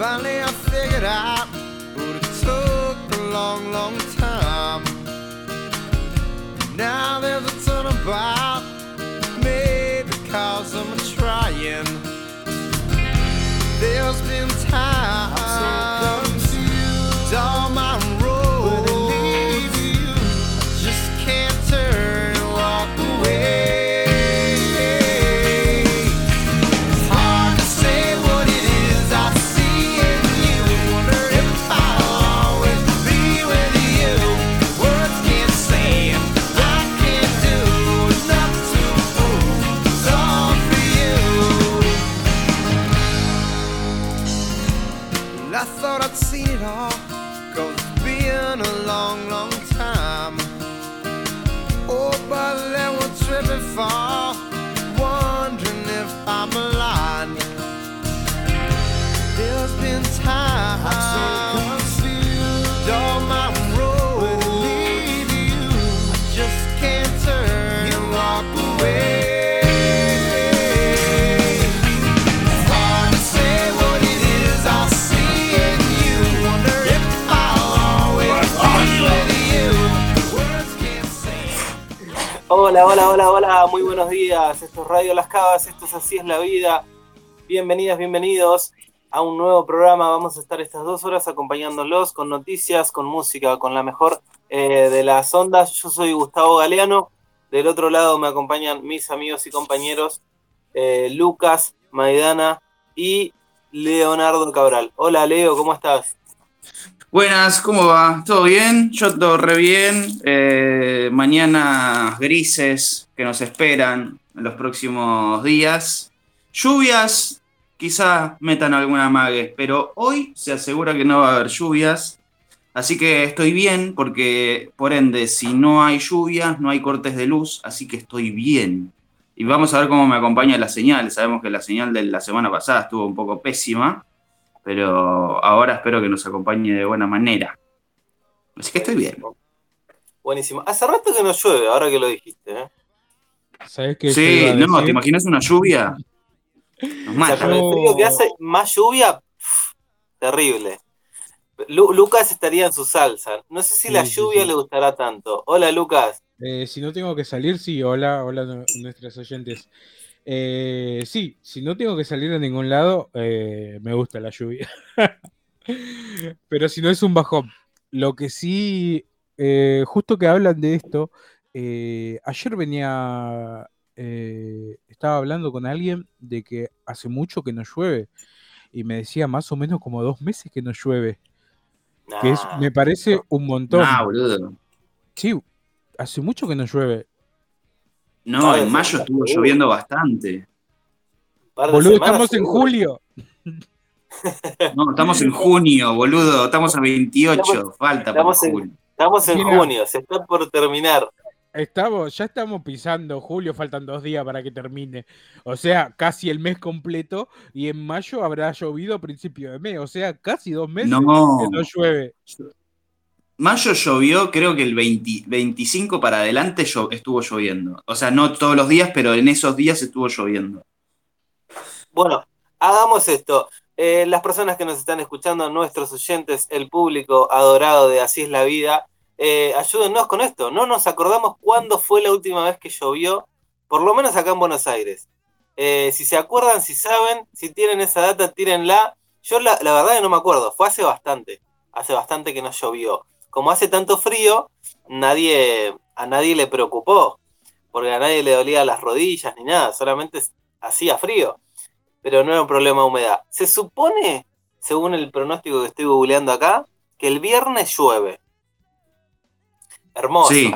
Finally I figured out, but it took a long, long time. Now there's a turnabout, maybe cause I'm trying. There's been time, I'm so confused, all my road leads you. I just can't turn and walk away. I thought I'd seen it all, 'cause it's been a long, long time. Oh, but then we'll trip and fall, wondering if I'm alive. There's been time, I'm so confused, all my road lead you. I just can't turn and walk away. Hola, hola, hola, hola, muy buenos días. Esto es Radio Las Cavas, esto es Así es la Vida. Bienvenidas, bienvenidos a un nuevo programa. Vamos a estar estas 2 horas acompañándolos con noticias, con música, con la mejor de las ondas. Yo soy Gustavo Galeano. Del otro lado me acompañan mis amigos y compañeros Lucas, Maidana y Leonardo Cabral. Hola, Leo, ¿cómo estás? Buenas, ¿cómo va? ¿Todo bien? Yo todo re bien. Mañanas grises que nos esperan en los próximos días. Lluvias, quizás metan alguna amague, pero hoy se asegura que no va a haber lluvias. Así que estoy bien, porque por ende, si no hay lluvias, no hay cortes de luz, así que estoy bien. Y vamos a ver cómo me acompaña la señal. Sabemos que la señal de la semana pasada estuvo un poco pésima, pero ahora espero que nos acompañe de buena manera. Así que estoy bien. Buenísimo. Hace rato que no llueve, ahora que lo dijiste, ¿eh? ¿Sabés qué? Sí, no, ¿te imaginas una lluvia? Nos O sea, mata. con el frío que hace, más lluvia, terrible. Lucas estaría en su salsa. No sé si la lluvia le gustará tanto. Hola, Lucas. Si no tengo que salir, sí. Hola, nuestros oyentes. Sí, si no tengo que salir a ningún lado, me gusta la lluvia. Pero si no es un bajón. Lo que sí, justo que hablan de esto, ayer estaba hablando con alguien de que hace mucho que no llueve. Y me decía más o menos como 2 meses que no llueve. Que me parece un montón. No, boludo. Sí, hace mucho que no llueve. No, en mayo estuvo lloviendo bastante. Boludo, estamos en julio. No, estamos en junio, boludo. Estamos a 28. Falta para julio. Estamos en junio, se está por terminar. Ya estamos pisando julio, faltan 2 días para que termine. O sea, casi el mes completo. Y en mayo habrá llovido a principio de mes. O sea, casi 2 meses que no llueve. Mayo llovió, creo que el 25 para adelante estuvo lloviendo. O sea, no todos los días, pero en esos días estuvo lloviendo. Bueno, hagamos esto. Las personas que nos están escuchando, nuestros oyentes, el público adorado de Así es la Vida, ayúdennos con esto. No nos acordamos cuándo fue la última vez que llovió, por lo menos acá en Buenos Aires. Si se acuerdan, si saben, si tienen esa data, tírenla. Yo la verdad que no me acuerdo, fue hace bastante que no llovió. Como hace tanto frío, a nadie le preocupó, porque a nadie le dolía las rodillas ni nada, solamente hacía frío, pero no era un problema de humedad. Se supone, según el pronóstico que estoy googleando acá, que el viernes llueve. Hermoso. Sí.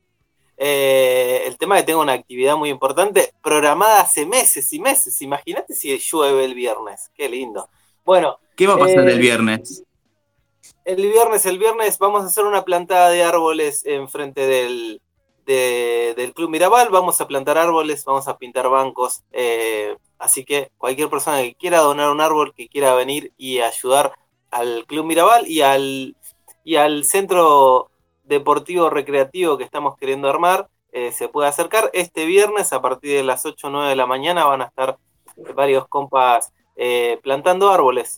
El tema es que tengo una actividad muy importante programada hace meses y meses. Imagínate si llueve el viernes. Qué lindo. Bueno. ¿Qué va a pasar el viernes? El viernes vamos a hacer una plantada de árboles enfrente del Club Mirabal. Vamos a plantar árboles, vamos a pintar bancos. Así que cualquier persona que quiera donar un árbol, que quiera venir y ayudar al Club Mirabal y al centro deportivo recreativo que estamos queriendo armar, se puede acercar. Este viernes a partir de las 8 o 9 de la mañana van a estar varios compas plantando árboles,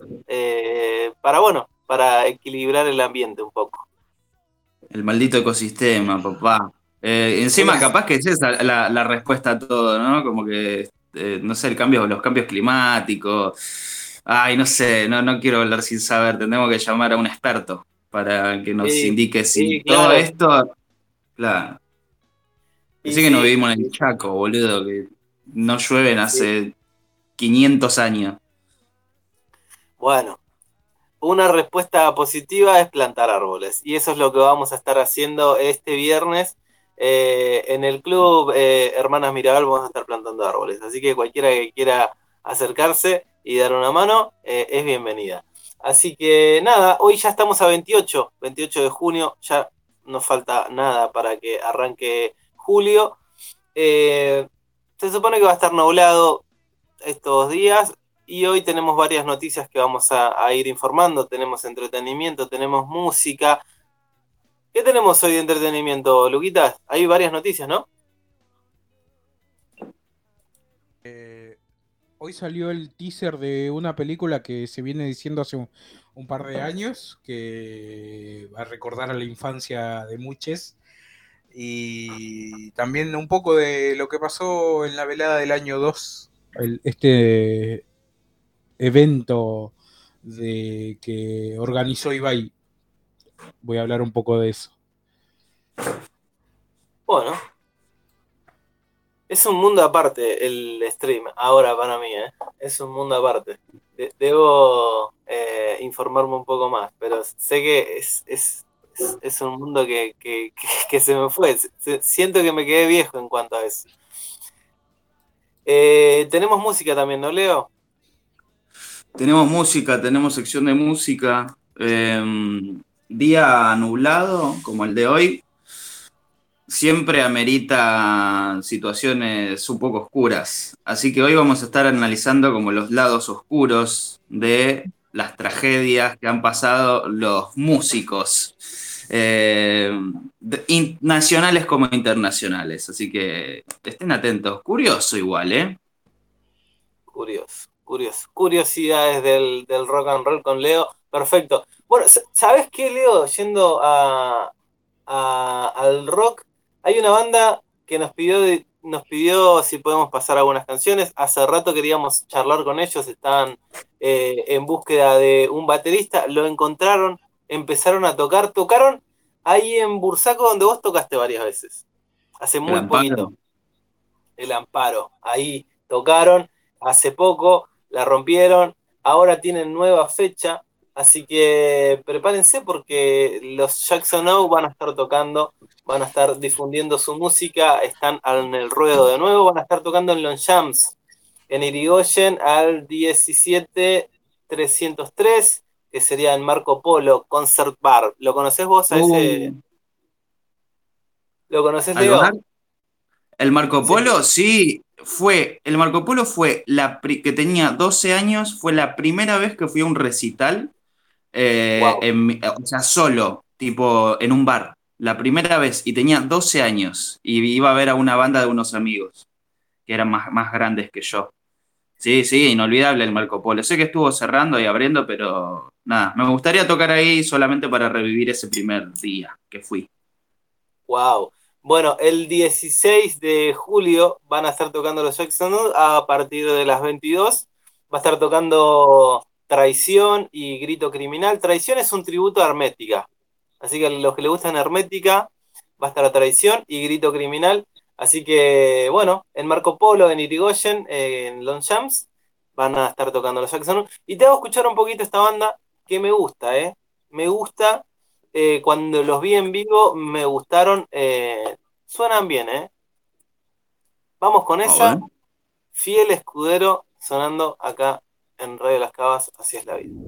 para equilibrar el ambiente un poco. El maldito ecosistema, papá. Encima, capaz que es esa la respuesta a todo, ¿no? Como que, no sé, los cambios climáticos. Ay, no sé, no quiero hablar sin saber. Tendremos que llamar a un experto para que nos indique si todo claro. esto. Claro. Así que no vivimos en el Chaco, boludo, que no llueven hace 500 años. Bueno. Una respuesta positiva es plantar árboles, y eso es lo que vamos a estar haciendo este viernes en el club Hermanas Mirabal. Vamos a estar plantando árboles, así que cualquiera que quiera acercarse y dar una mano es bienvenida. Así que nada, hoy ya estamos a 28 de junio, ya no falta nada para que arranque julio. Se supone que va a estar nublado estos días. Y hoy tenemos varias noticias que vamos a ir informando. Tenemos entretenimiento, tenemos música. ¿Qué tenemos hoy de entretenimiento, Luquitas? Hay varias noticias, ¿no? Hoy salió el teaser de una película que se viene diciendo hace un par de años, que va a recordar a la infancia de muchos. Y también un poco de lo que pasó en la velada del año 2. Este evento que organizó Ibai. Voy a hablar un poco de eso. Bueno, es un mundo aparte el stream ahora para mí, es un mundo aparte. Debo informarme un poco más, pero sé que es un mundo que se me fue. Siento que me quedé viejo en cuanto a eso. Tenemos música también, ¿no, Leo? Tenemos música, tenemos sección de música. Día nublado, como el de hoy, siempre amerita situaciones un poco oscuras. Así que hoy vamos a estar analizando como los lados oscuros de las tragedias que han pasado los músicos, nacionales como internacionales. Así que estén atentos. Curioso igual, ¿eh? Curioso. Curiosidades del rock and roll con Leo. Perfecto. Bueno, ¿sabes qué, Leo? Yendo al rock, hay una banda que nos pidió si podemos pasar algunas canciones. Hace rato queríamos charlar con ellos, estaban en búsqueda de un baterista, lo encontraron, empezaron a tocaron ahí en Bursaco, donde vos tocaste varias veces, hace muy poquito. El Amparo, ahí tocaron hace poco, la rompieron, ahora tienen nueva fecha, así que prepárense porque los Jackson O van a estar tocando, van a estar difundiendo su música, están en el ruedo de nuevo, van a estar tocando en Longchamps, en Irigoyen, al 17303, que sería en Marco Polo Concert Bar. ¿Lo conocés vos a ese? ¿Lo conocés, Leo? El Marco Polo, sí. El Marco Polo fue que tenía 12 años, fue la primera vez que fui a un recital, o sea, solo, tipo en un bar, la primera vez, y tenía 12 años, y iba a ver a una banda de unos amigos, que eran más grandes que yo. Sí, inolvidable el Marco Polo. Sé que estuvo cerrando y abriendo, pero nada, me gustaría tocar ahí solamente para revivir ese primer día que fui. Wow. Bueno, el 16 de julio van a estar tocando los Jackson a partir de las 22. Va a estar tocando Traición y Grito Criminal. Traición es un tributo a Hermética. Así que a los que les gustan Hermética, va a estar Traición y Grito Criminal. Así que, bueno, en Marco Polo, en Irigoyen, en Longchamps, van a estar tocando los Jackson. Y te hago escuchar un poquito esta banda que me gusta, Me gusta. Cuando los vi en vivo me gustaron, suenan bien, Vamos con esa. Fiel Escudero sonando acá en Radio Las Cavas, Así es la vida.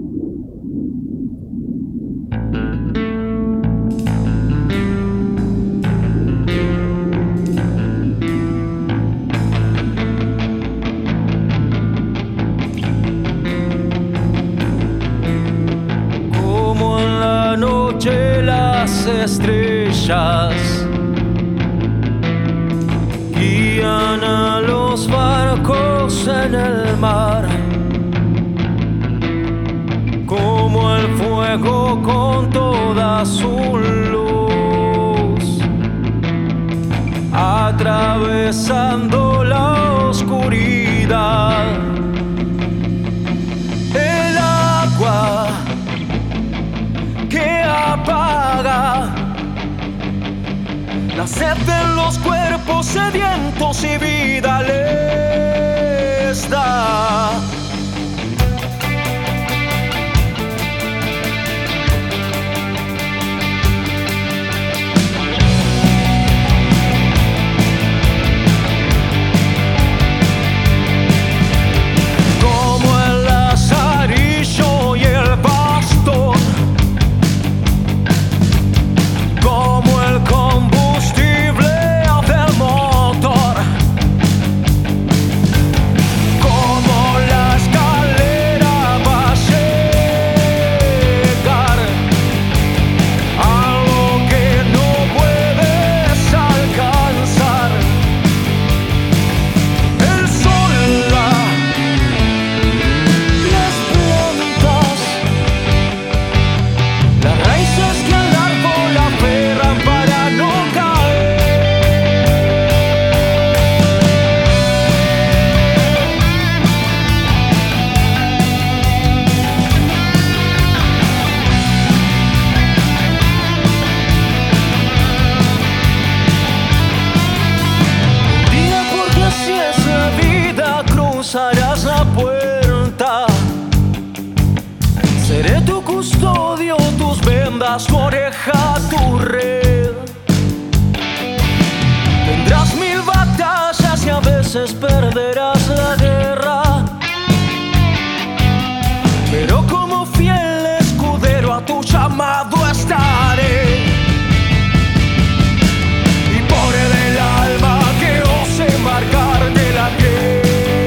Las estrellas guían a los barcos en el mar. brilla su luz, atravesando la oscuridad. El agua que apaga la sed de los cuerpos sedientos y vida les da. Cruzarás la puerta, seré tu custodio, tus vendas, tu oreja, tu red. Tendrás 1000 batallas y a veces perderás la guerra, pero como fiel escudero a tu llamado estaré. Y por el alma que ose marcarte la piel,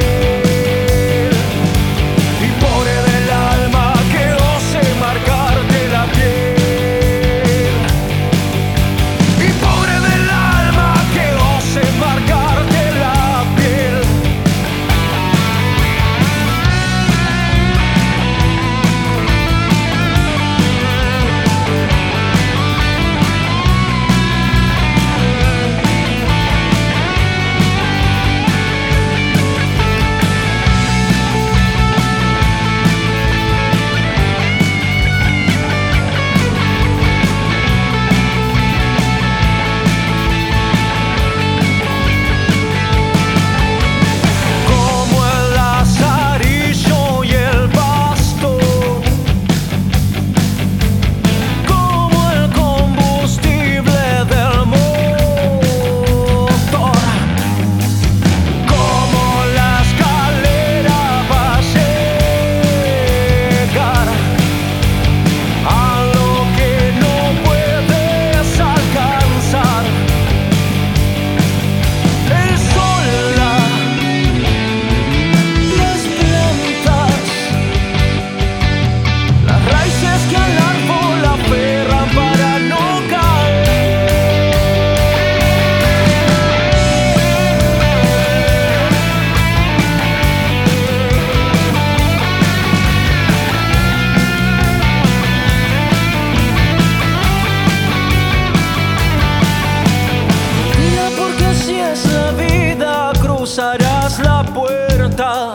cruzarás la puerta,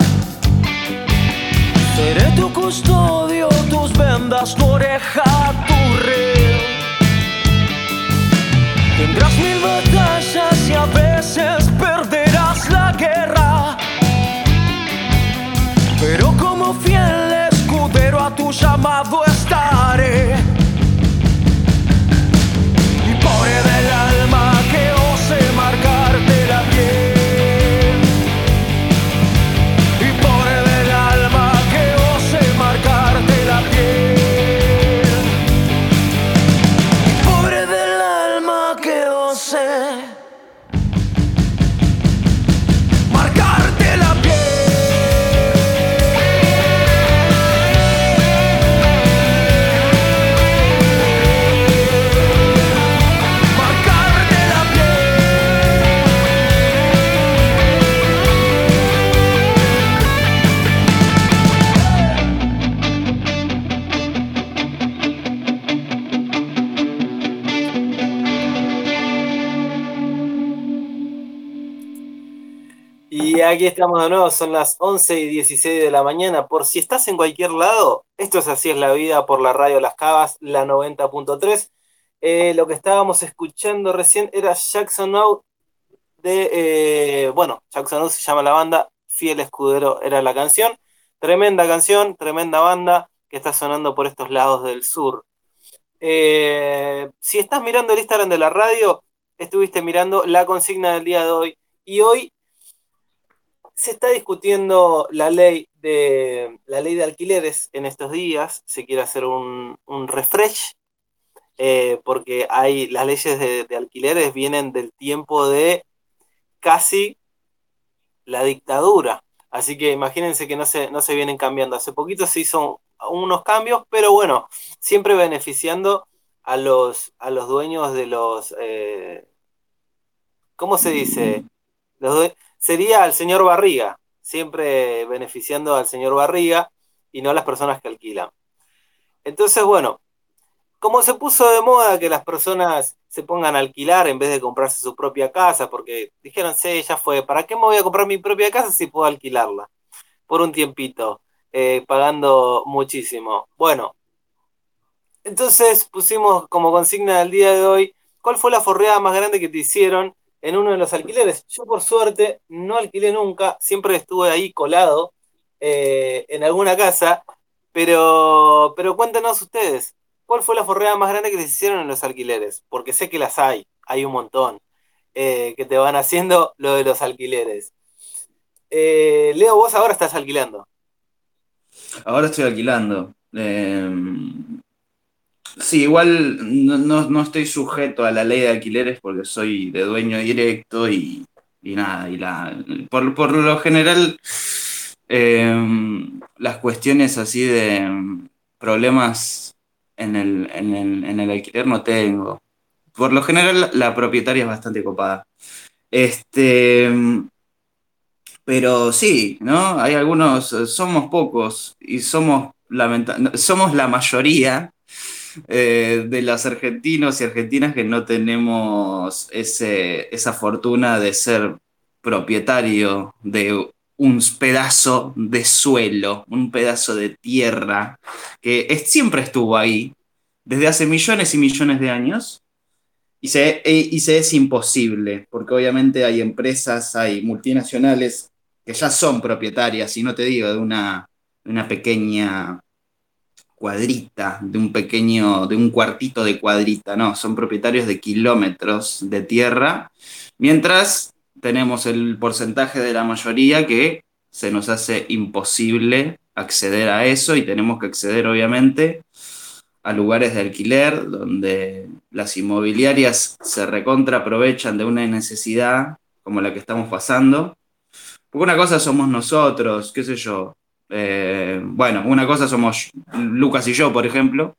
seré tu custodio, tus vendas, tu oreja, tu red. Tendrás 1000 batallas y a veces perderás la guerra, pero como fiel escudero a tu llamado estaré. Y por el alma que ose marcarte la piel, Aquí estamos de nuevo, son las 11:16 de la mañana. Por si estás en cualquier lado, esto es Así es la Vida por la radio Las Cavas, la 90.3. Lo que estábamos escuchando recién era Jackson Out Jackson Out se llama la banda, Fiel Escudero era la canción. Tremenda canción, tremenda banda que está sonando por estos lados del sur. Si estás mirando el Instagram de la radio, estuviste mirando la consigna del día de hoy. Y hoy se está discutiendo la ley de alquileres en estos días. Se quiere hacer un refresh, porque las leyes de alquileres vienen del tiempo de casi la dictadura. Así que imagínense que no se vienen cambiando. Hace poquito se hizo unos cambios, pero bueno, siempre beneficiando a los dueños de los... ¿cómo se dice? Sería al señor Barriga, siempre beneficiando al señor Barriga y no a las personas que alquilan. Entonces, bueno, como se puso de moda que las personas se pongan a alquilar en vez de comprarse su propia casa, porque dijeron, sí, ya fue, ¿para qué me voy a comprar mi propia casa si puedo alquilarla? Por un tiempito, pagando muchísimo. Bueno, entonces pusimos como consigna del día de hoy, ¿cuál fue la forreada más grande que te hicieron en uno de los alquileres? Yo por suerte no alquilé nunca, siempre estuve ahí colado en alguna casa, pero cuéntenos ustedes, ¿cuál fue la forreada más grande que les hicieron en los alquileres? Porque sé que las hay un montón que te van haciendo lo de los alquileres. Leo, vos ahora estás alquilando. Ahora estoy alquilando. Sí, igual no estoy sujeto a la ley de alquileres porque soy de dueño directo y nada, por lo general las cuestiones así de problemas en el alquiler no tengo. Por lo general la propietaria es bastante copada. Este, pero sí, ¿no? Hay algunos, somos pocos y somos la mayoría de los argentinos y argentinas que no tenemos esa fortuna de ser propietario de un pedazo de suelo, un pedazo de tierra, que siempre estuvo ahí, desde hace millones y millones de años, y se es imposible, porque obviamente hay empresas, hay multinacionales que ya son propietarias, y no te digo de una pequeña cuadrita, de un cuartito de cuadrita, no, son propietarios de kilómetros de tierra, mientras tenemos el porcentaje de la mayoría que se nos hace imposible acceder a eso y tenemos que acceder obviamente a lugares de alquiler donde las inmobiliarias se recontra aprovechan de una necesidad como la que estamos pasando. Porque una cosa somos nosotros, qué sé yo. Bueno, una cosa somos Lucas y yo, por ejemplo,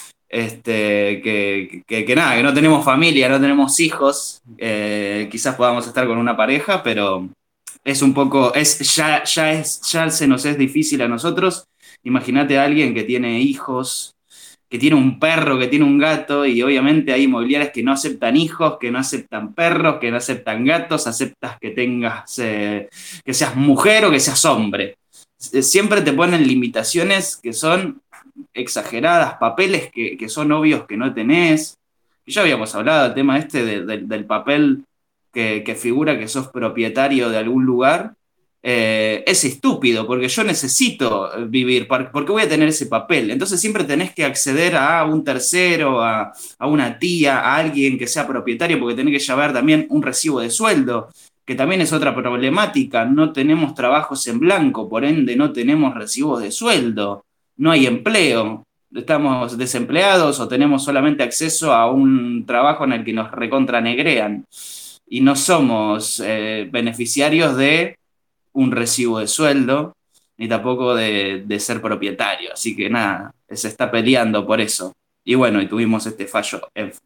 que nada, que no tenemos familia, no tenemos hijos, quizás podamos estar con una pareja, pero es un poco, ya se nos es difícil a nosotros. Imagínate a alguien que tiene hijos, que tiene un perro, que tiene un gato, y obviamente hay inmobiliarias que no aceptan hijos, que no aceptan perros, que no aceptan gatos, aceptas que tengas, que seas mujer o que seas hombre. Siempre te ponen limitaciones que son exageradas, papeles que son obvios que no tenés. Y ya habíamos hablado del tema del papel que figura que sos propietario de algún lugar. Es estúpido, porque yo necesito vivir, porque voy a tener ese papel. Entonces siempre tenés que acceder a un tercero, a una tía, a alguien que sea propietario, porque tenés que llevar también un recibo de sueldo, que también es otra problemática. No tenemos trabajos en blanco, por ende no tenemos recibos de sueldo, no hay empleo. Estamos desempleados o tenemos solamente acceso a un trabajo en el que nos recontranegrean y no somos beneficiarios de un recibo de sueldo, ni tampoco de ser propietario. Así que nada, se está peleando por eso. Y bueno, y tuvimos este fallo,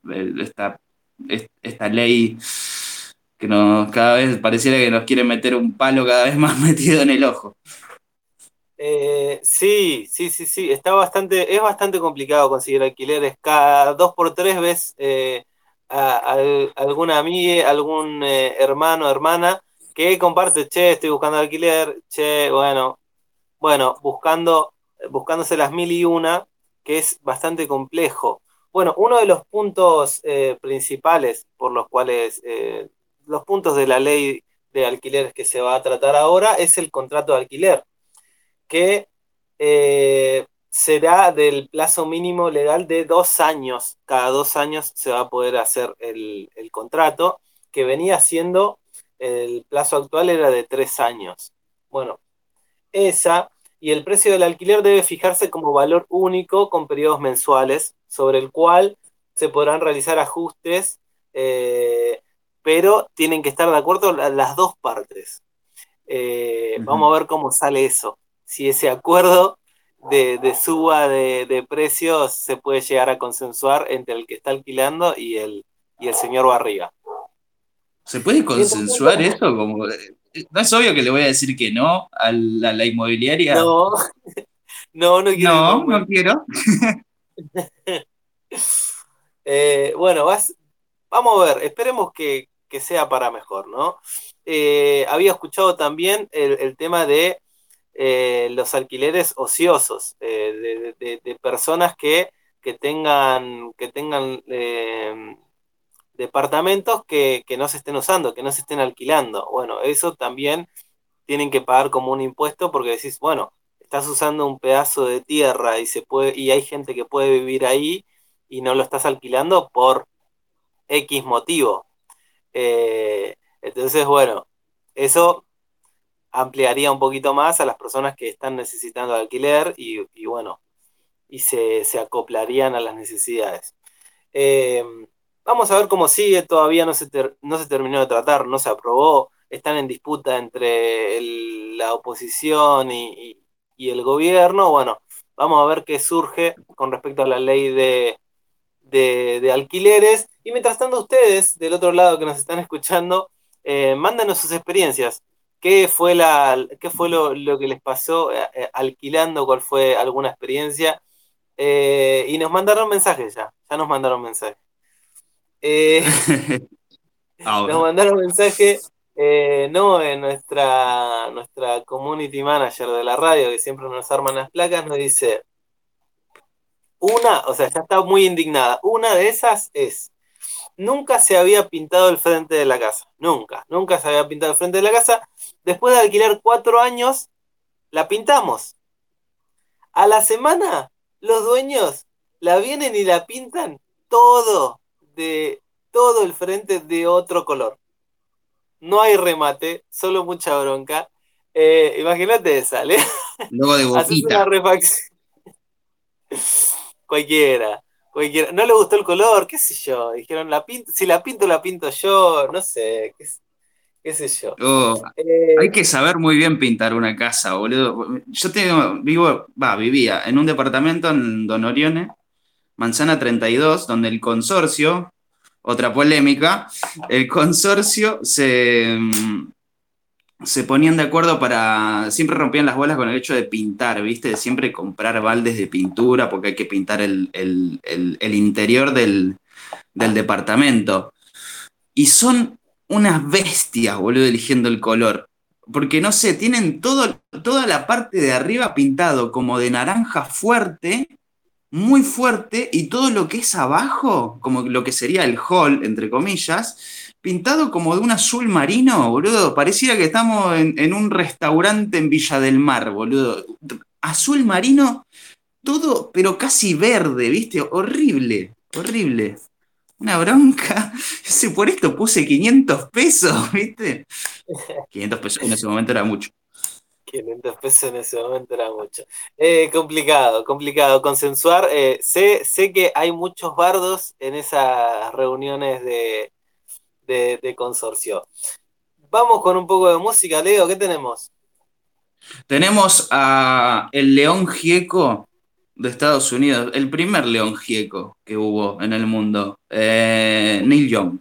esta ley que cada vez pareciera que nos quiere meter un palo cada vez más metido en el ojo. Sí, es bastante complicado conseguir alquileres. Cada 2 por 3 ves alguna amiga, algún hermano, hermana que comparte, che, estoy buscando alquiler, che, bueno, buscándose las mil y una, que es bastante complejo. Bueno, uno de los puntos principales por los cuales, los puntos de la ley de alquileres que se va a tratar ahora es el contrato de alquiler, que será del plazo mínimo legal de 2 años. Cada 2 años se va a poder hacer el contrato, que venía siendo, el plazo actual era de 3 años. Bueno, y el precio del alquiler debe fijarse como valor único con periodos mensuales, sobre el cual se podrán realizar ajustes, pero tienen que estar de acuerdo las dos partes. Vamos a ver cómo sale eso. Si ese acuerdo de suba de precios se puede llegar a consensuar entre el que está alquilando y el señor Barriga. ¿Se puede consensuar eso? Como, ¿no es obvio que le voy a decir que no a la inmobiliaria? No, no quiero. No quiero. Bueno, vamos a ver, esperemos que sea para mejor, ¿no? Había escuchado también el tema de los alquileres ociosos, de personas que tengan departamentos que no se estén usando, que no se estén alquilando. Bueno, eso también tienen que pagar como un impuesto, porque decís, bueno, estás usando un pedazo de tierra y hay gente que puede vivir ahí y no lo estás alquilando por X motivo. Entonces, bueno, eso ampliaría un poquito más a las personas que están necesitando alquiler y bueno, y se acoplarían a las necesidades. Vamos a ver cómo sigue, todavía no se terminó de tratar, no se aprobó, están en disputa entre la oposición y el gobierno. Bueno, vamos a ver qué surge con respecto a la ley de alquileres. Y mientras tanto, ustedes, del otro lado que nos están escuchando, mándenos sus experiencias. ¿Qué fue lo que les pasó alquilando? ¿Cuál fue alguna experiencia? Y nos mandaron mensajes ya nos mandaron mensajes. Nos mandaron mensaje, no, en nuestra community manager de la radio, que siempre nos arman las placas, nos dice, o sea, ya está muy indignada. Una de esas es, nunca se había pintado el frente de la casa. Nunca se había pintado el frente de la casa. Después de alquilar 4 años, la pintamos. A la semana, los dueños la vienen y la pintan todo el frente de otro color. No hay remate, solo mucha bronca. Imagínate esa, ¿le? Luego de Haces boquita. una refacción. Cualquiera. No le gustó el color, qué sé yo. Dijeron, si la pinto yo, no sé, qué sé yo. Hay que saber muy bien pintar una casa, boludo. Yo vivía en un departamento en Don Orione, Manzana 32, donde el consorcio, otra polémica, el consorcio se ponían de acuerdo siempre rompían las bolas con el hecho de pintar, ¿viste? De siempre comprar baldes de pintura, porque hay que pintar el interior del departamento. Y son unas bestias, boludo, eligiendo el color. Porque, no sé, tienen toda la parte de arriba pintado como de naranja fuerte, muy fuerte, y todo lo que es abajo, como lo que sería el hall, entre comillas, pintado como de un azul marino, boludo. Parecía que estamos en un restaurante en Villa del Mar, boludo. Azul marino, todo, pero casi verde, ¿viste? Horrible. Una bronca. Por esto puse 500 pesos, ¿viste? 500 pesos en ese momento era mucho. 500 pesos en ese momento era mucho. Complicado consensuar. Sé que hay muchos bardos en esas reuniones de consorcio. Vamos con un poco de música, Leo, ¿qué tenemos? Tenemos a el León Gieco de Estados Unidos, el primer León Gieco que hubo en el mundo, Neil Young.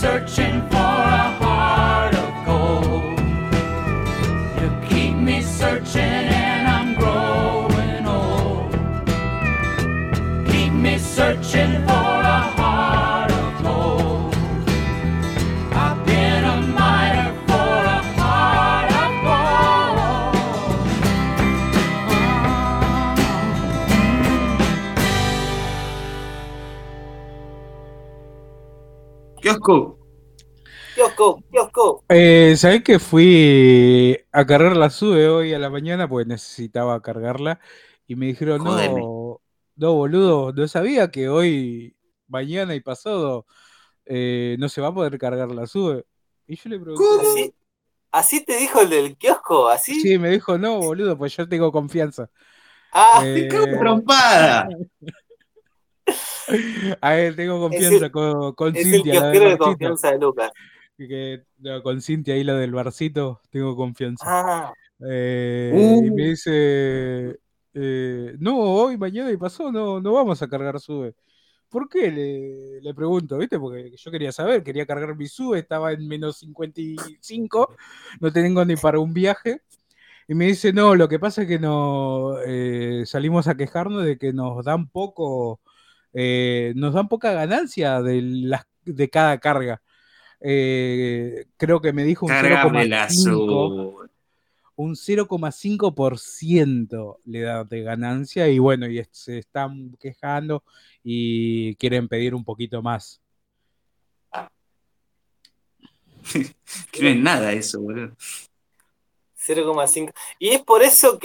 searching for a heart of gold. You keep me searching and I'm growing old. Keep me searching for a heart of gold. I've been a miner for a heart of gold. Kiosco. Kiosco. ¿Sabés que fui a cargar la SUBE hoy a la mañana? Pues necesitaba cargarla. Y me dijeron, Jodeme. no, boludo, no sabía que hoy, mañana y pasado no se va a poder cargar la SUBE. Y yo le pregunté, ¿Así, así te dijo el del kiosco? ¿Así? sí, me dijo, no, boludo, pues yo tengo confianza. Ah, ¡Te cago en Eh, trompada! a ver, tengo es confianza el, con es el Cintia, la del kiosquero de barcito. confianza de Lucas. No, con Cintia ahí, la del barcito, tengo confianza. Ah, Y me Uh, dice, no, hoy, mañana y pasado no vamos a cargar SUBE. ¿Por qué? Le pregunto, ¿viste? Porque yo quería saber, quería cargar mi SUBE, estaba en menos 55, no tengo ni para un viaje. Y me dice, no, lo que pasa es que salimos a quejarnos de que nos dan poca ganancia de cada carga. Creo que me dijo cargable la SUBE. un 0,5% le da de ganancia y bueno, y se están quejando y quieren pedir un poquito más. Que no es nada eso, boludo. 0,5. Y es por eso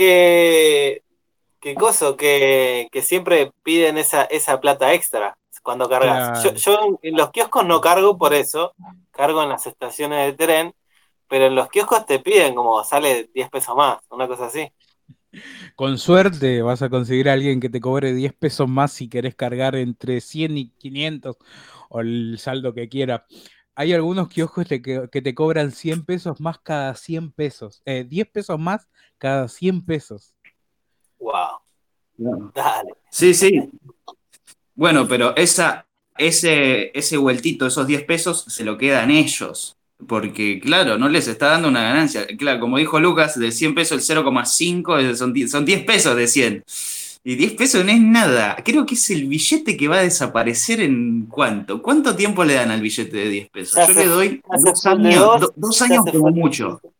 que siempre piden esa plata extra cuando cargas. Yo, Claro. yo en los kioscos no cargo por eso, cargo en las estaciones de tren, pero en los kioscos te piden como sale 10 pesos más, una cosa así. Con suerte vas a conseguir a alguien que te cobre 10 pesos más si querés cargar entre 100 y 500 o el saldo que quiera. Hay algunos kioscos que te cobran 100 pesos más cada 100 pesos. 10 pesos más cada 100 pesos. Wow, No. dale. Sí, sí. Bueno, pero ese vueltito, esos 10 pesos, se lo quedan ellos. Porque, claro, no les está dando una ganancia. Claro, como dijo Lucas, de 100 pesos el 0,5 son 10 pesos de 100. Y 10 pesos no es nada. Creo que es el billete que va a desaparecer en ¿cuánto? ¿Cuánto tiempo le dan al billete de 10 pesos? Ya Yo se, le doy ya se 2 fue el de años, 2, 2 años se como fue el de mucho. 5.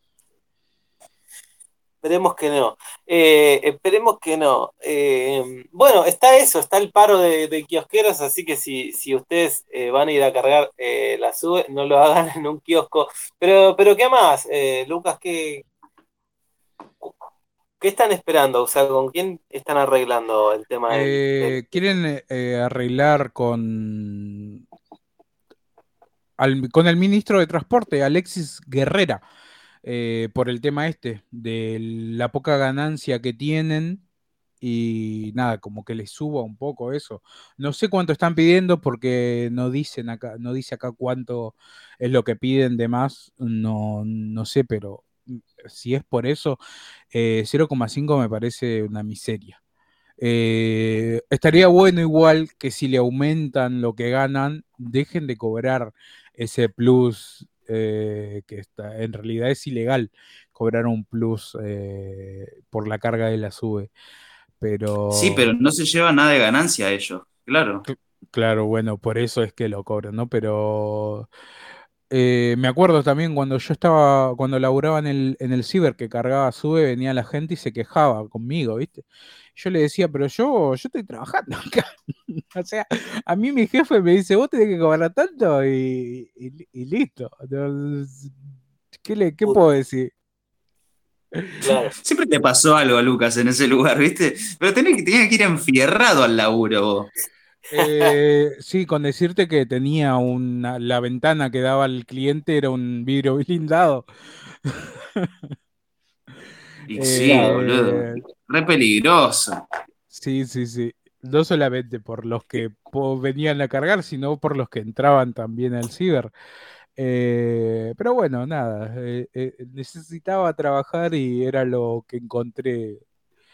Esperemos que no. Esperemos que no. Bueno, está eso, está el paro de kiosqueros, así que si ustedes van a ir a cargar la SUBE, no lo hagan en un kiosco. Pero ¿qué más? Lucas, ¿qué están esperando? O sea, ¿con quién están arreglando el tema del... Quieren arreglar con el ministro de Transporte, Alexis Guerrera, por el tema este, de la poca ganancia que tienen y nada, como que les suba un poco eso. No sé cuánto están pidiendo porque no dice acá cuánto es lo que piden de más, no sé, pero si es por eso, 0,5 me parece una miseria. Estaría bueno igual que si le aumentan lo que ganan, dejen de cobrar ese plus que en realidad es ilegal cobrar un plus por la carga de la SUBE. Sí, pero Pero no se lleva nada de ganancia a ellos. Claro. claro, bueno, por eso es que lo cobran, ¿no? Pero me acuerdo también cuando laburaba en el ciber que cargaba SUBE, venía la gente y se quejaba conmigo, ¿viste? Yo le decía, pero yo estoy trabajando acá. O sea, a mí mi jefe me dice, vos tenés que cobrar tanto y listo. No, ¿qué puedo decir? Claro. Siempre te pasó algo, Lucas, en ese lugar, ¿viste? Pero tenías que ir enfierrado al laburo, vos. Sí, con decirte que tenía la ventana que daba al cliente era un vidrio blindado. Y sí, boludo. Eh, Re peligroso. sí, sí, sí. No solamente por los que venían a cargar, sino por los que entraban también al ciber. Pero bueno, nada, necesitaba trabajar y era lo que encontré,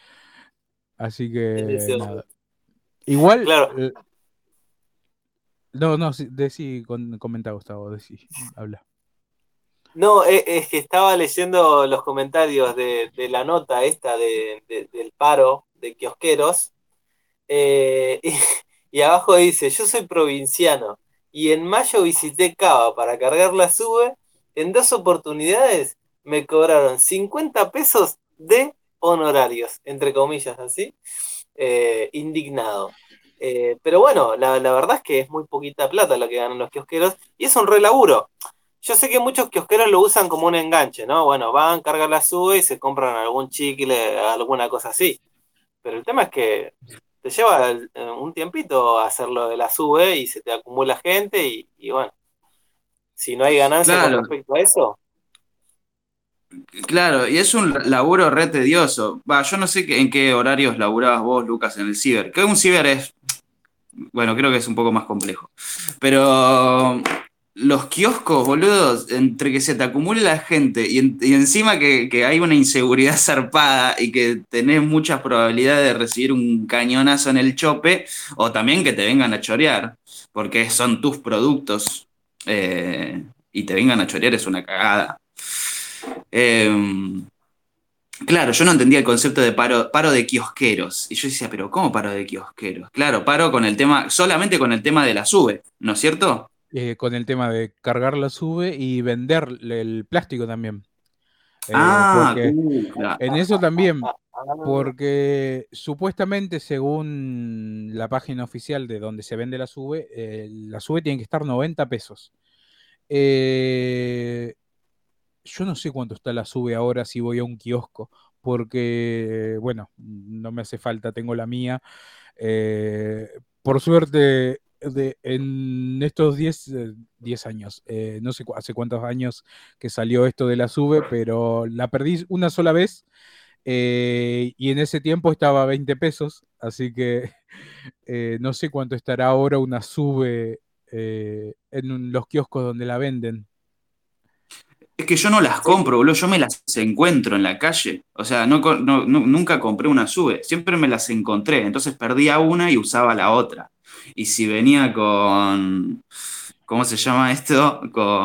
así En que ese nada. momento. Igual, Claro, No, sí, comenta Gustavo, habla. No, es que estaba leyendo los comentarios de la nota esta del paro de kiosqueros. Y, y abajo dice, yo soy provinciano y en mayo visité Cava para cargar la SUBE. En 2 oportunidades me cobraron 50 pesos de honorarios, entre comillas, así, indignado. Pero bueno, la verdad es que es muy poquita plata lo que ganan los kiosqueros y es un re laburo. Yo sé que muchos kiosqueros lo usan como un enganche, ¿no? Bueno, van, cargan la SUBE y se compran algún chicle, alguna cosa así. Pero el tema es que te lleva un tiempito hacerlo de la sube y se te acumula gente y bueno, si no hay ganancia con Claro, respecto a eso, claro, y es un laburo re tedioso. Va, yo no sé en qué horarios laburabas vos, Lucas, en el ciber. Que un ciber es, bueno, creo que es un poco más complejo. Pero los kioscos, boludos, entre que se te acumula la gente y encima que hay una inseguridad zarpada y que tenés muchas probabilidades de recibir un cañonazo en el chope, o también que te vengan a chorear, porque son tus productos, y te vengan a chorear es una cagada. Eh, Claro, yo no entendía el concepto de paro de kiosqueros. Y yo decía, pero ¿cómo paro de kiosqueros? Claro, paro con el tema, solamente con el tema de la sube, ¿no es cierto? Con el tema de cargar la sube y vender el plástico también. Ah, Porque claro. en eso también, porque supuestamente según la página oficial de donde se vende la sube tiene que estar 90 pesos. Eh, yo no sé cuánto está la sube ahora si voy a un kiosco, porque, bueno, no me hace falta, tengo la mía. Eh, por suerte, en estos 10 años, no sé hace cuántos años que salió esto de la sube, pero la perdí una sola vez, y en ese tiempo estaba a 20 pesos, así que no sé cuánto estará ahora una sube en los kioscos donde la venden. Es que yo no las sí, compro, boludo, yo me las encuentro en la calle. O sea, nunca compré una sube, siempre me las encontré. Entonces perdía una y usaba la otra. Y si venía con, ¿cómo se llama esto?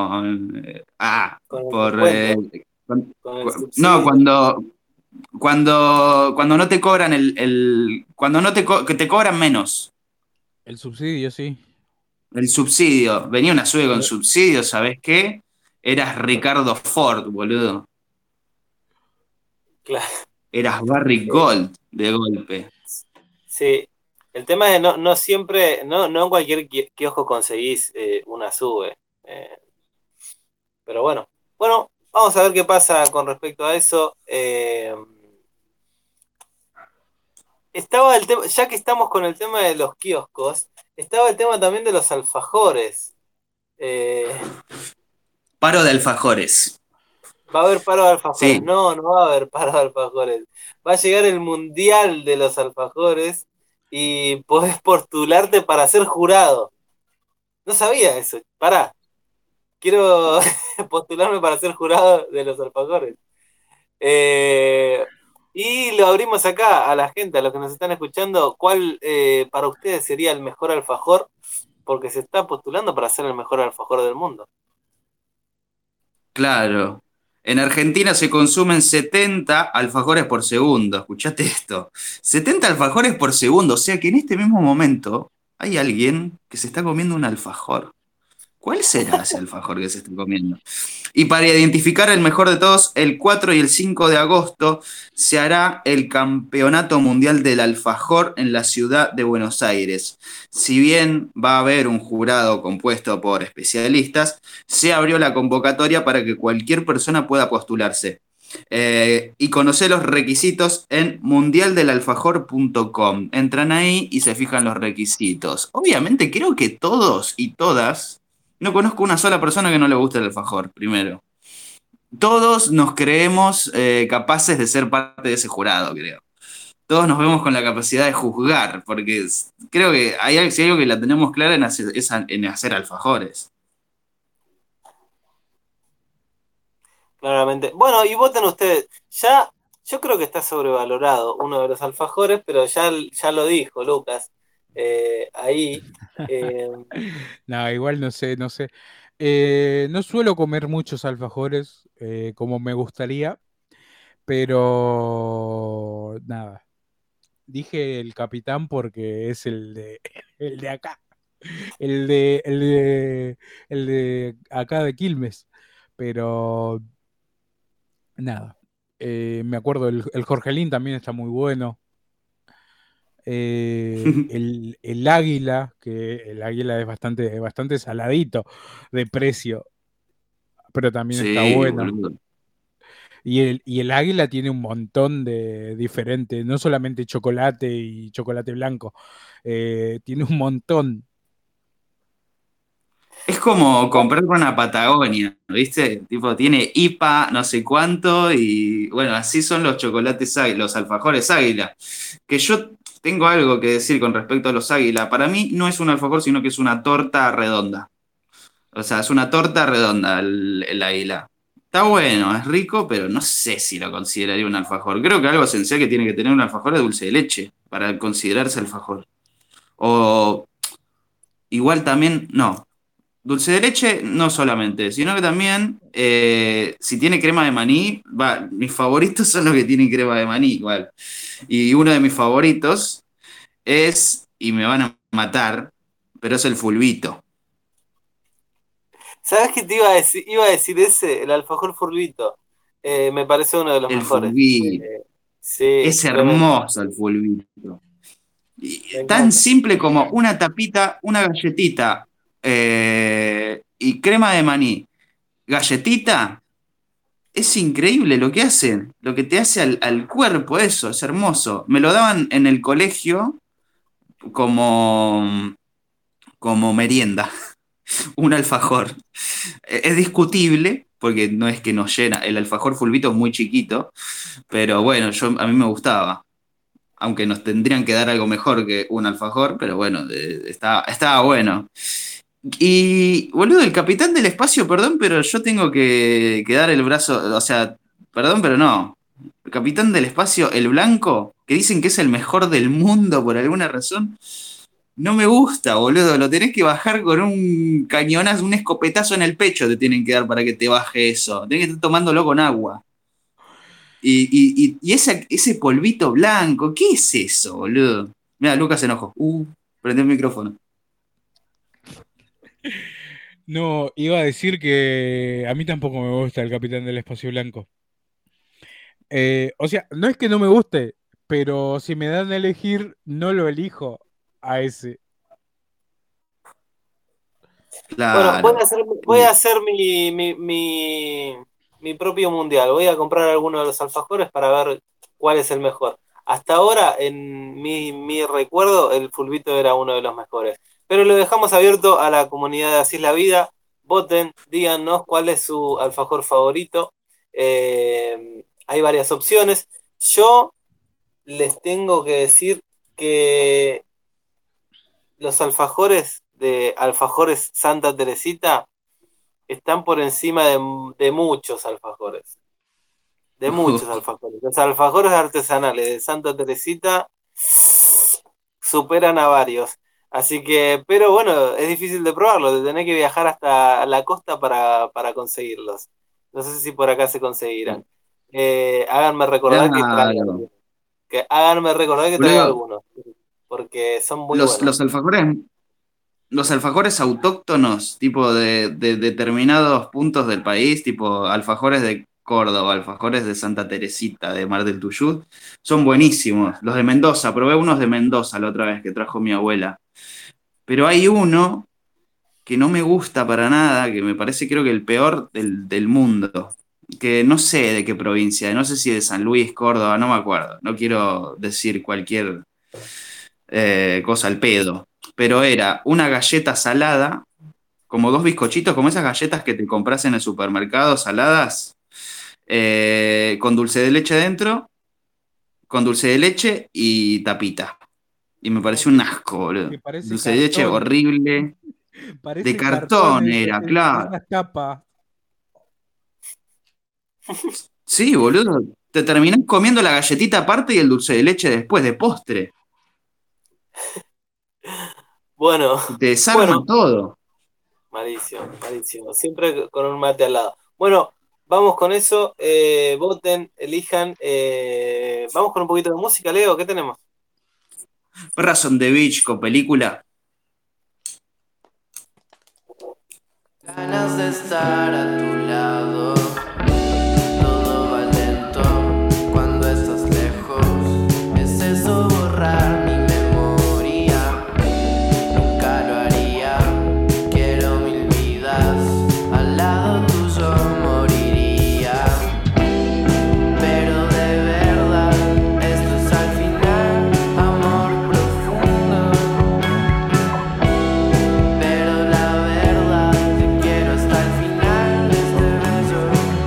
con el Por... descuento, con el no, subsidio. cuando no te cobran cuando no que te cobran menos. El subsidio, sí. El subsidio. Venía una sube con Lo- subsidio, ¿sabés qué? Eras Ricardo Ford, boludo. Claro, Eras Barry eh, Gold de golpe. sí. El tema es no siempre, no en cualquier kiosco conseguís una sube. Eh, pero bueno, vamos a ver qué pasa con respecto a eso. Estaba el tema, ya que estamos con el tema de los kioscos, estaba el tema también de los alfajores. Eh, Paro de alfajores. ¿Va a haber paro de alfajores? Sí. No, no va a haber paro de alfajores. Va a llegar el mundial de los alfajores y podés postularte para ser jurado. No sabía eso. Pará, quiero postularme para ser jurado de los alfajores. Eh, y lo abrimos acá a la gente, a los que nos están escuchando. ¿Cuál para ustedes sería el mejor alfajor? Porque se está postulando para ser el mejor alfajor del mundo. Claro. En Argentina se consumen 70 alfajores por segundo. ¿Escuchaste esto? 70 alfajores por segundo. O sea que en este mismo momento hay alguien que se está comiendo un alfajor. ¿Cuál será ese alfajor que se está comiendo? Y para identificar el mejor de todos, el 4 y el 5 de agosto se hará el Campeonato Mundial del Alfajor en la ciudad de Buenos Aires. Si bien va a haber un jurado compuesto por especialistas, se abrió la convocatoria para que cualquier persona pueda postularse. Y conocer los requisitos en mundialdelalfajor.com. Entran ahí y se fijan los requisitos. Obviamente creo que todos y todas, no conozco una sola persona que no le guste el alfajor, primero. Todos nos creemos capaces de ser parte de ese jurado, creo. Todos nos vemos con la capacidad de juzgar, porque creo que si hay algo que la tenemos clara en hacer alfajores. Claramente. Bueno, y voten ustedes. Ya, yo creo que está sobrevalorado uno de los alfajores, pero ya lo dijo Lucas. ahí. Eh, No, igual no sé, no sé. No suelo comer muchos alfajores como me gustaría, pero nada. Dije el capitán porque es el de, el de acá, el de acá de Quilmes. Pero nada. Me acuerdo, el Jorgelín también está muy bueno. El águila, que el águila es bastante, bastante saladito de precio, pero también está Sí, bueno. boludo. Y el águila tiene un montón de diferentes, no solamente chocolate y chocolate blanco, tiene un montón. Es como comprar una Patagonia, ¿viste? Tipo, tiene IPA, no sé cuánto, y bueno, así son los chocolates águila, los alfajores águila. Que yo tengo algo que decir con respecto a los águila. Para mí no es un alfajor, sino que es una torta redonda. O sea, es una torta redonda el águila. Está bueno, es rico, pero no sé si lo consideraría un alfajor. Creo que algo esencial que tiene que tener un alfajor es dulce de leche para considerarse alfajor. O igual también, no. Dulce de leche no solamente, sino que también, si tiene crema de maní, va, mis favoritos son los que tienen crema de maní, igual. Y uno de mis favoritos es, y me van a matar, pero es el fulbito. ¿Sabes qué te iba a decir? Iba a decir ese, el alfajor furbito. Me parece uno de los El mejores. fulbito. Sí, Es tremendo. hermoso el fulbito. Me Tan encanta. simple como una tapita, una galletita y crema de maní. Galletita, es increíble lo que hacen, lo que te hace al cuerpo, eso, es hermoso. Me lo daban en el colegio como, como merienda, un alfajor. Es discutible, porque no es que nos llena, el alfajor fulbito es muy chiquito, pero bueno, a mí me gustaba. Aunque nos tendrían que dar algo mejor que un alfajor, pero bueno, estaba bueno. Y, boludo, el capitán del espacio, perdón, pero yo tengo que dar el brazo, o sea, perdón, pero no. El capitán del espacio, el blanco, que dicen que es el mejor del mundo por alguna razón, no me gusta, boludo. Lo tenés que bajar con un cañonazo, un escopetazo en el pecho te tienen que dar para que te baje eso. Tenés que estar tomándolo con agua. Y ese polvito blanco, ¿qué es eso, boludo? Mira, Lucas se enojó. Prende el micrófono. No, iba a decir que a mí tampoco me gusta el Capitán del Espacio Blanco. O sea, no es que no me guste, pero si me dan a elegir, no lo elijo a ese. Bueno, Claro. voy a hacer mi propio mundial. Voy a comprar alguno de los alfajores para ver cuál es el mejor. Hasta ahora, en mi recuerdo, el fulbito era uno de los mejores. Pero lo dejamos abierto a la comunidad de Así es la Vida. Voten, díganos cuál es su alfajor favorito. Hay varias opciones. Yo les tengo que decir que los alfajores de Alfajores Santa Teresita están por encima de muchos alfajores. De muchos alfajores. Los alfajores artesanales de Santa Teresita superan a varios. Así que, pero bueno, es difícil de probarlo, de tener que viajar hasta la costa para conseguirlos. No sé si por acá se conseguirán. Háganme recordar que traiga Claro. algunos. Háganme recordar que traiga Boludo, algunos, porque son muy los, buenos. los alfajores, los alfajores autóctonos, tipo de determinados puntos del país, tipo alfajores de Córdoba, alfajores de Santa Teresita, de Mar del Tuyú, son buenísimos. Los de Mendoza, probé unos de Mendoza la otra vez que trajo mi abuela. Pero hay uno que no me gusta para nada, que me parece creo que el peor del mundo, que no sé de qué provincia, no sé si de San Luis, Córdoba, no me acuerdo, no quiero decir cualquier cosa al pedo, pero era una galleta salada, como dos bizcochitos, como esas galletas que te compras en el supermercado saladas, con dulce de leche dentro, con dulce de leche y tapita. Y me Oh, pareció un asco, boludo. que parece Dulce de leche cartón. horrible. De Parece cartón cartón era, claro. esa tapa. Sí, boludo. Te terminás comiendo la galletita aparte y el dulce de leche después, de postre. Bueno, Te desarman bueno, todo. malísimo, malísimo. Siempre con un mate al lado. Bueno, vamos con eso. Voten, elijan. Vamos con un poquito de música, Leo. ¿Qué tenemos? Perras on the Beach con película. Ganas de estar a tu lado, todo va lento cuando estás lejos. Es eso borrar mi memoria, nunca lo haría. Quiero mil vidas, al lado tuyo moriría. Pero de verdad, esto es al final, amor profundo. Pero la verdad, te quiero hasta el final de este bello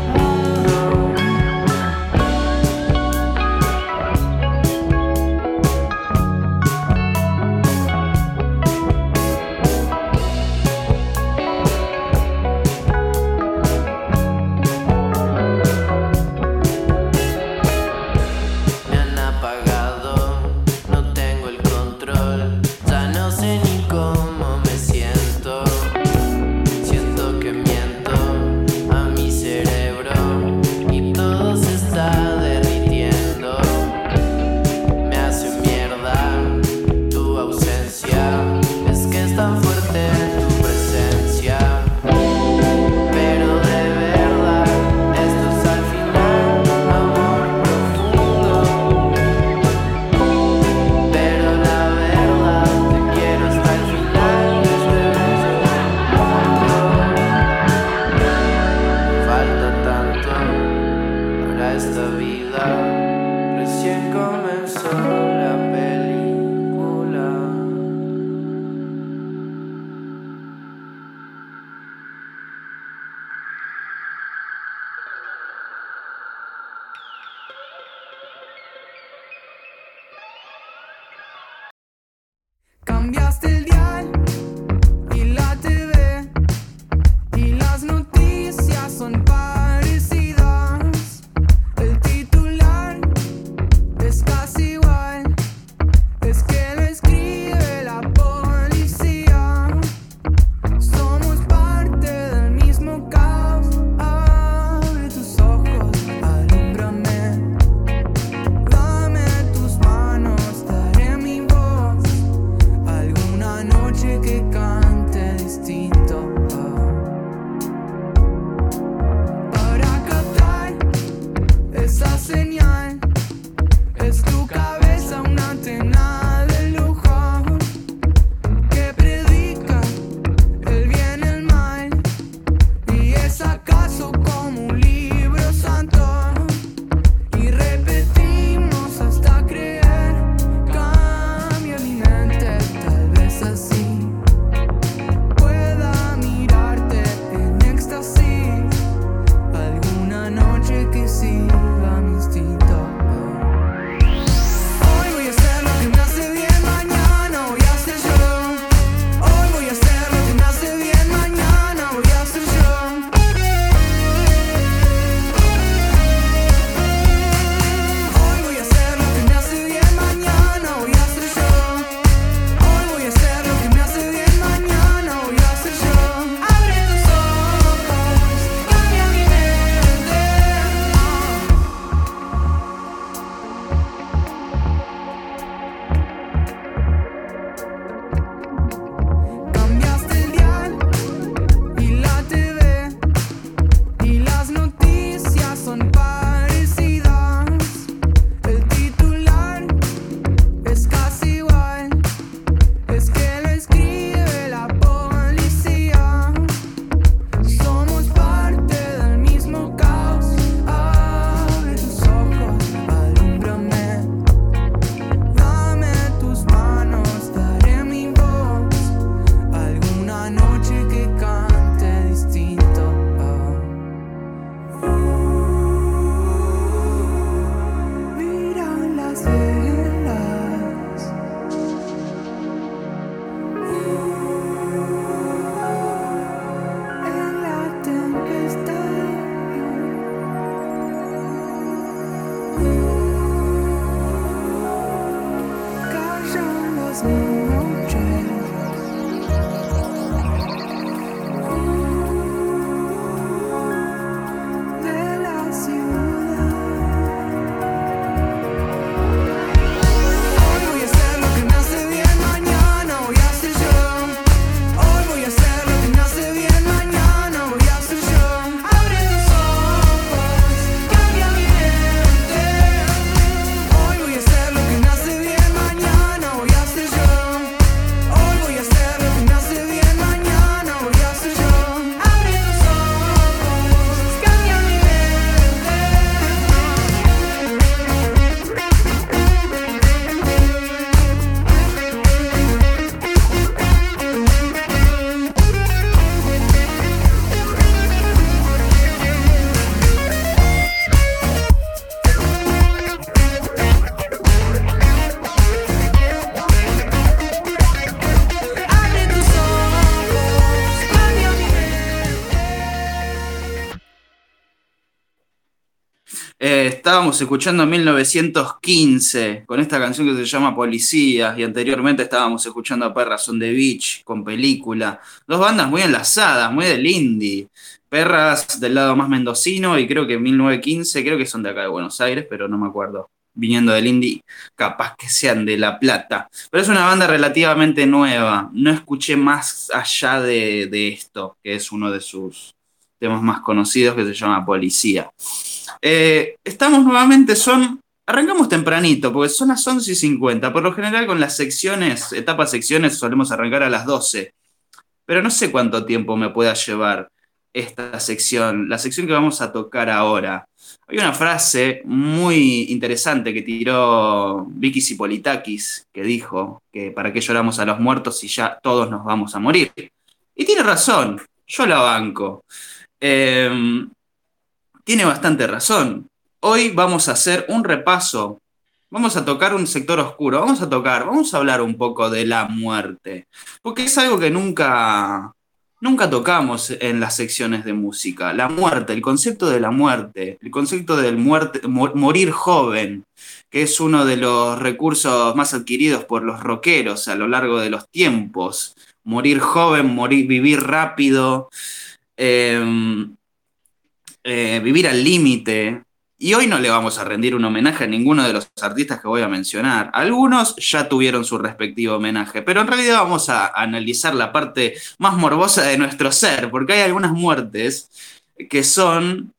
Estábamos escuchando 1915 con esta canción que se llama Policías y anteriormente estábamos escuchando a Perras on the Beach con película. Dos bandas muy enlazadas, muy del indie. Perras del lado más mendocino y creo que 1915, creo que son de acá de Buenos Aires, pero no me acuerdo. Viniendo del indie, capaz que sean de La Plata. Pero es una banda relativamente nueva. No escuché más allá de esto, que es uno de sus temas más conocidos que se llama Policía. Estamos nuevamente, arrancamos tempranito, porque son las 11:50. Por lo general con las secciones, etapas secciones, solemos arrancar a las 12. Pero no sé cuánto tiempo me pueda llevar esta sección, la sección que vamos a tocar ahora. Hay una frase muy interesante que tiró Vicky Zipolitakis, que dijo que para qué lloramos a los muertos si ya todos nos vamos a morir. Y tiene razón, yo la banco. Eh, Tiene bastante razón. Hoy vamos a hacer un repaso. Vamos a tocar un sector oscuro. Vamos a hablar un poco de la muerte. Porque es algo que nunca tocamos en las secciones de música. La muerte, el concepto de la muerte, el concepto del morir joven, que es uno de los recursos más adquiridos por los rockeros a lo largo de los tiempos. Morir joven, vivir rápido. Eh, Vivir al límite. Y hoy no le vamos a rendir un homenaje a ninguno de los artistas que voy a mencionar. Algunos ya tuvieron su respectivo homenaje, pero en realidad vamos a analizar la parte más morbosa de nuestro ser, porque hay algunas muertes que son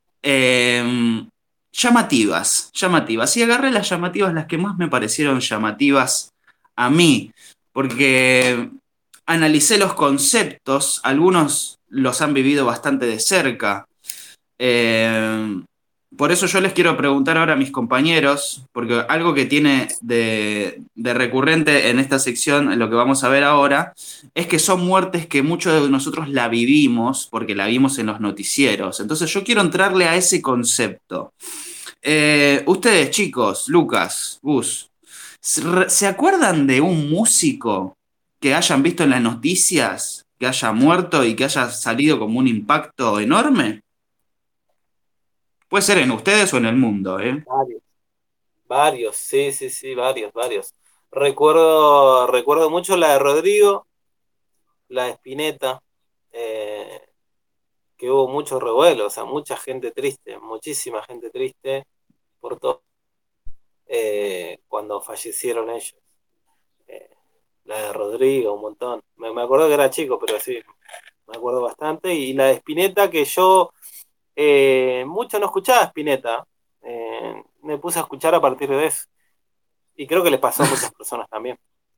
llamativas, llamativas. Y agarré las llamativas, las que más me parecieron llamativas a mí, porque analicé los conceptos, algunos los han vivido bastante de cerca. Eh, por eso yo les quiero preguntar ahora a mis compañeros, porque algo que tiene de recurrente en esta sección, en lo que vamos a ver ahora, es que son muertes que muchos de nosotros la vivimos, porque la vimos en los noticieros. Entonces yo quiero entrarle a ese concepto. Ustedes, chicos, Lucas, Gus, ¿se acuerdan de un músico que hayan visto en las noticias, que haya muerto y que haya salido como un impacto enorme? Puede ser en ustedes o en el mundo, ¿eh? Varios, varios, sí, sí, sí, varios. Recuerdo mucho la de Rodrigo, la de Spinetta, eh, que hubo mucho revuelo, o sea, mucha gente triste, muchísima gente triste por todo cuando fallecieron ellos. Eh, la de Rodrigo, un montón. Me acuerdo que era chico, pero sí, me acuerdo bastante. Y la de Spinetta, que yo mucho no escuchaba Spinetta, me puse a escuchar a partir de eso. Y creo que les pasó a muchas personas también.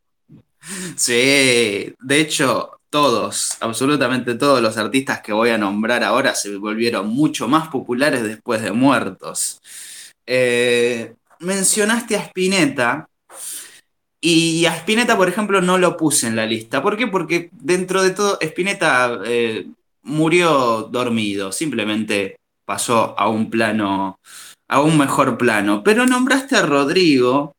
Sí, de hecho, todos, absolutamente todos los artistas que voy a nombrar ahora se volvieron mucho más populares después de muertos. Mencionaste a Spinetta y a Spinetta, por ejemplo, no lo puse en la lista. ¿Por qué? Porque dentro de todo, Spinetta murió dormido, simplemente pasó a un plano, a un mejor plano. Pero nombraste a Rodrigo,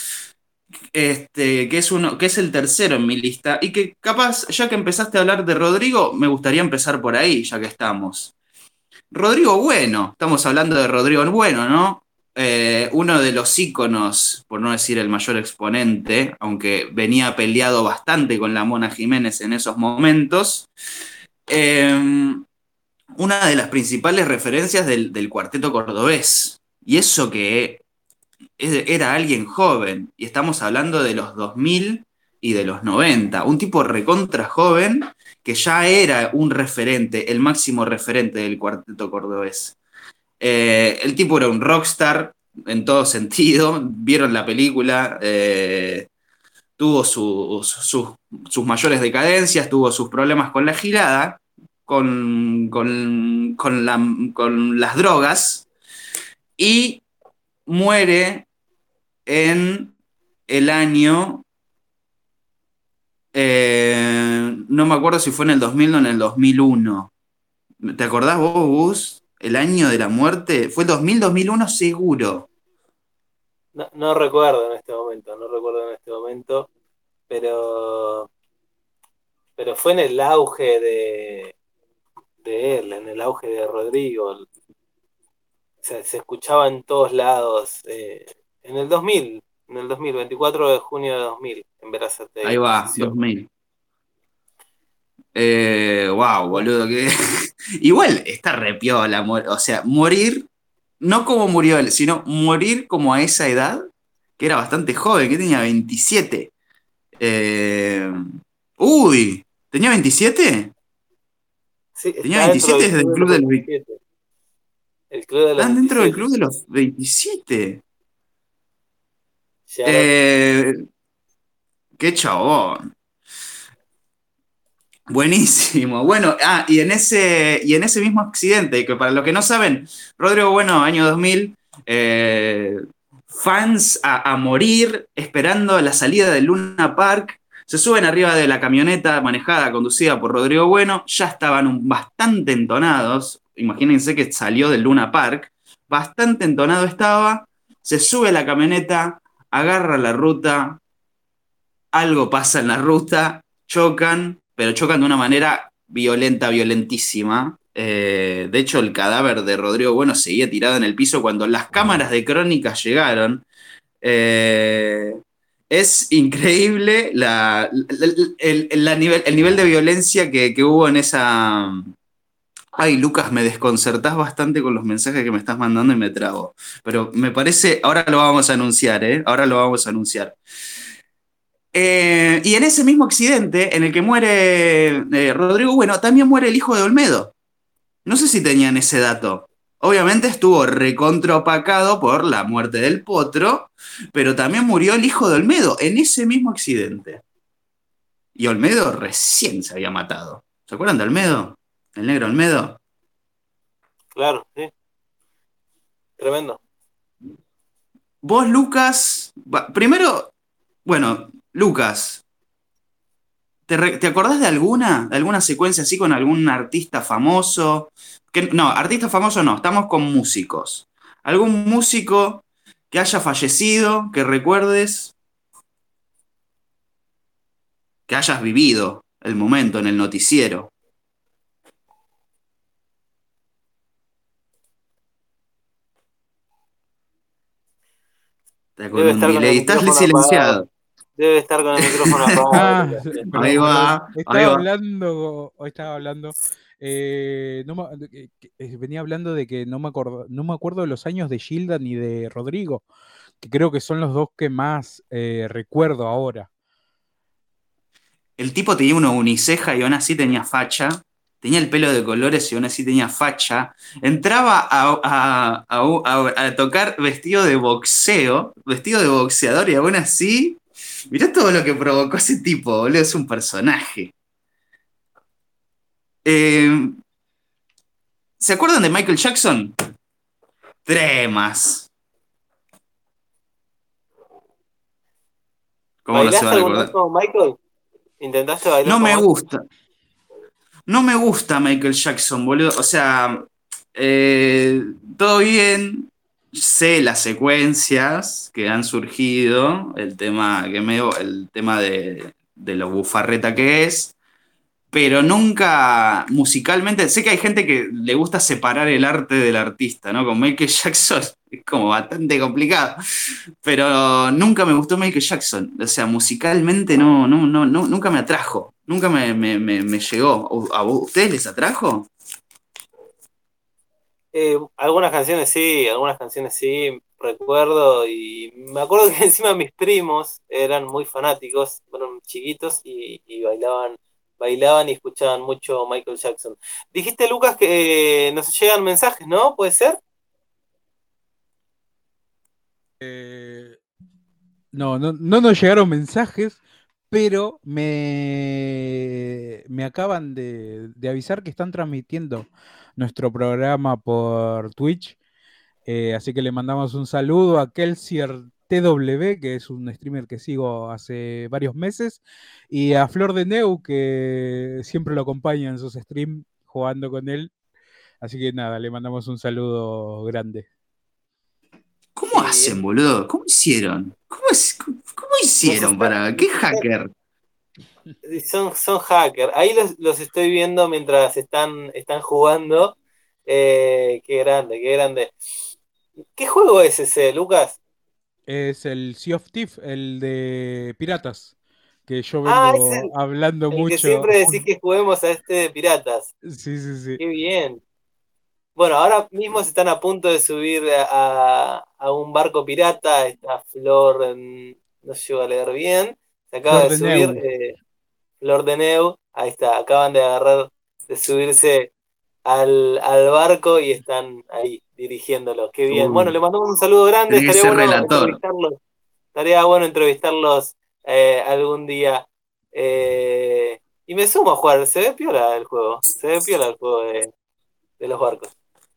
que es el tercero en mi lista, y que capaz, ya que empezaste a hablar de Rodrigo, me gustaría empezar por ahí, ya que estamos. Rodrigo Bueno, estamos hablando de Rodrigo Bueno, ¿no? Uno de los íconos, por no decir el mayor exponente, aunque venía peleado bastante con la Mona Jiménez en esos momentos. Eh, una de las principales referencias del cuarteto cordobés. Y eso que era alguien joven, y estamos hablando de los 2000 y de los 90, un tipo recontra joven que ya era un referente, el máximo referente del cuarteto cordobés. El tipo era un rockstar en todo sentido, vieron la película, tuvo sus mayores decadencias, tuvo sus problemas con la gilada, con las drogas, y muere en el año, no me acuerdo si fue en el 2000 o en el 2001. ¿Te acordás vos, Gus? El año de la muerte fue el 2001 seguro. No recuerdo en este momento, no recuerdo en este momento, pero, pero fue en el auge de él, en el auge de Rodrigo. se escuchaba en todos lados. En el 2000, en el 2000, 24 de junio de 2000, en Ahí Berazategui va, nació. 2000. Wow, boludo, que igual está re piola, o sea, morir, no como murió él, sino morir como a esa edad, que era bastante joven, que tenía 27. Eh, Uy, ¿tenía 27? Sí, Tenía está dentro 27 del desde el club de club los del... 27. El club de los Están dentro del 27. club de los 27. Llegaron. Eh, Qué chabón. Buenísimo. Bueno, y en ese mismo accidente, que para los que no saben, Rodrigo Bueno, año 2000, fans a morir esperando la salida del Luna Park, se suben arriba de la camioneta manejada, conducida por Rodrigo Bueno, ya estaban bastante entonados, imagínense que salió del Luna Park, bastante entonado estaba, se sube a la camioneta, agarra la ruta, algo pasa en la ruta, chocan, pero chocan de una manera violenta, violentísima. De hecho, el cadáver de Rodrigo Bueno seguía tirado en el piso cuando las cámaras de crónica llegaron. Eh, es increíble el nivel de violencia que hubo en esa... Ay, Lucas, me desconcertás bastante con los mensajes que me estás mandando y me trago. Pero me parece, ahora lo vamos a anunciar, ¿eh? Ahora lo vamos a anunciar. Y en ese mismo accidente en el que muere Rodrigo Bueno, también muere el hijo de Olmedo. No sé si tenían ese dato. Obviamente estuvo recontra opacado por la muerte del potro, pero también murió el hijo de Olmedo en ese mismo accidente. Y Olmedo recién se había matado. ¿Se acuerdan de Olmedo? El negro Olmedo. Claro, sí. Tremendo. Vos, Lucas, primero, bueno, Lucas, ¿te acordás de alguna secuencia así con algún artista famoso? No, artista famoso no, estamos con músicos. ¿Algún músico que haya fallecido, que recuerdes, que hayas vivido el momento en el noticiero? Está con Debe un estar con el delay. Estás micrófono apagado. silenciado. Debe estar con el micrófono apagado, Ah, Lucas. Sí. Ahí perdón, perdón. va, ahí va. Estaba hablando. No venía hablando de que no me acuerdo de los años de Gilda ni de Rodrigo, que creo que son los dos que más recuerdo ahora. El tipo tenía una uniceja y aún así tenía facha. Tenía el pelo de colores y aún así tenía facha. Entraba a tocar vestido de boxeo, vestido de boxeador y aún así. Mirá todo lo que provocó ese tipo, boludo. Es un personaje. Eh, ¿Se acuerdan de Michael Jackson? Tremas. ¿Cómo no se ¿Bailaste van a alguna vez acordar? con Michael? ¿Intentaste bailar No como me él? gusta. No me gusta Michael Jackson, boludo. O sea, eh, todo bien. Sé las secuencias que han surgido, el tema de lo bufarreta que es, pero nunca musicalmente. Sé que hay gente que le gusta separar el arte del artista, ¿no? Con Michael Jackson es como bastante complicado, pero nunca me gustó Michael Jackson. O sea, musicalmente nunca me atrajo, nunca me llegó. ¿A ustedes les atrajo? Algunas canciones sí, recuerdo y me acuerdo que encima mis primos eran muy fanáticos, fueron chiquitos y bailaban y escuchaban mucho Michael Jackson. Dijiste, Lucas, que nos llegan mensajes, ¿no? ¿Puede ser? No nos llegaron mensajes, pero me acaban de avisar que están transmitiendo nuestro programa por Twitch. Así que le mandamos un saludo a Kelsier TW, que es un streamer que sigo hace varios meses, y a Flor de Neu, que siempre lo acompaña en sus streams jugando con él. Así que nada, le mandamos un saludo grande. ¿Cómo Sí, hacen, boludo? ¿Cómo hicieron? ¿Cómo nos hicieron está, para... ¿Qué nos está- hacker? son hackers. Ahí los estoy viendo mientras están jugando. Qué grande, qué grande. ¿Qué juego es ese, Lucas? Es el Sea of Thief, el de piratas, que yo Ah, es vengo hablando el que mucho. siempre decís que juguemos a este de piratas. Sí, sí, sí. Qué bien. Bueno, ahora mismo se están a punto de subir a un barco pirata. Esta Flor, no llego a leer bien. Se acaba Flor de de subir. Neu. Flor de Neu, ahí está, acaban de agarrar, de subirse al barco y están ahí dirigiéndolo. Qué bien. Bueno, le mandamos un saludo grande, Tenés que ser relator. estaría bueno entrevistarlos algún día. Y me sumo a jugar, se ve piola el juego, se ve piola el juego de los barcos.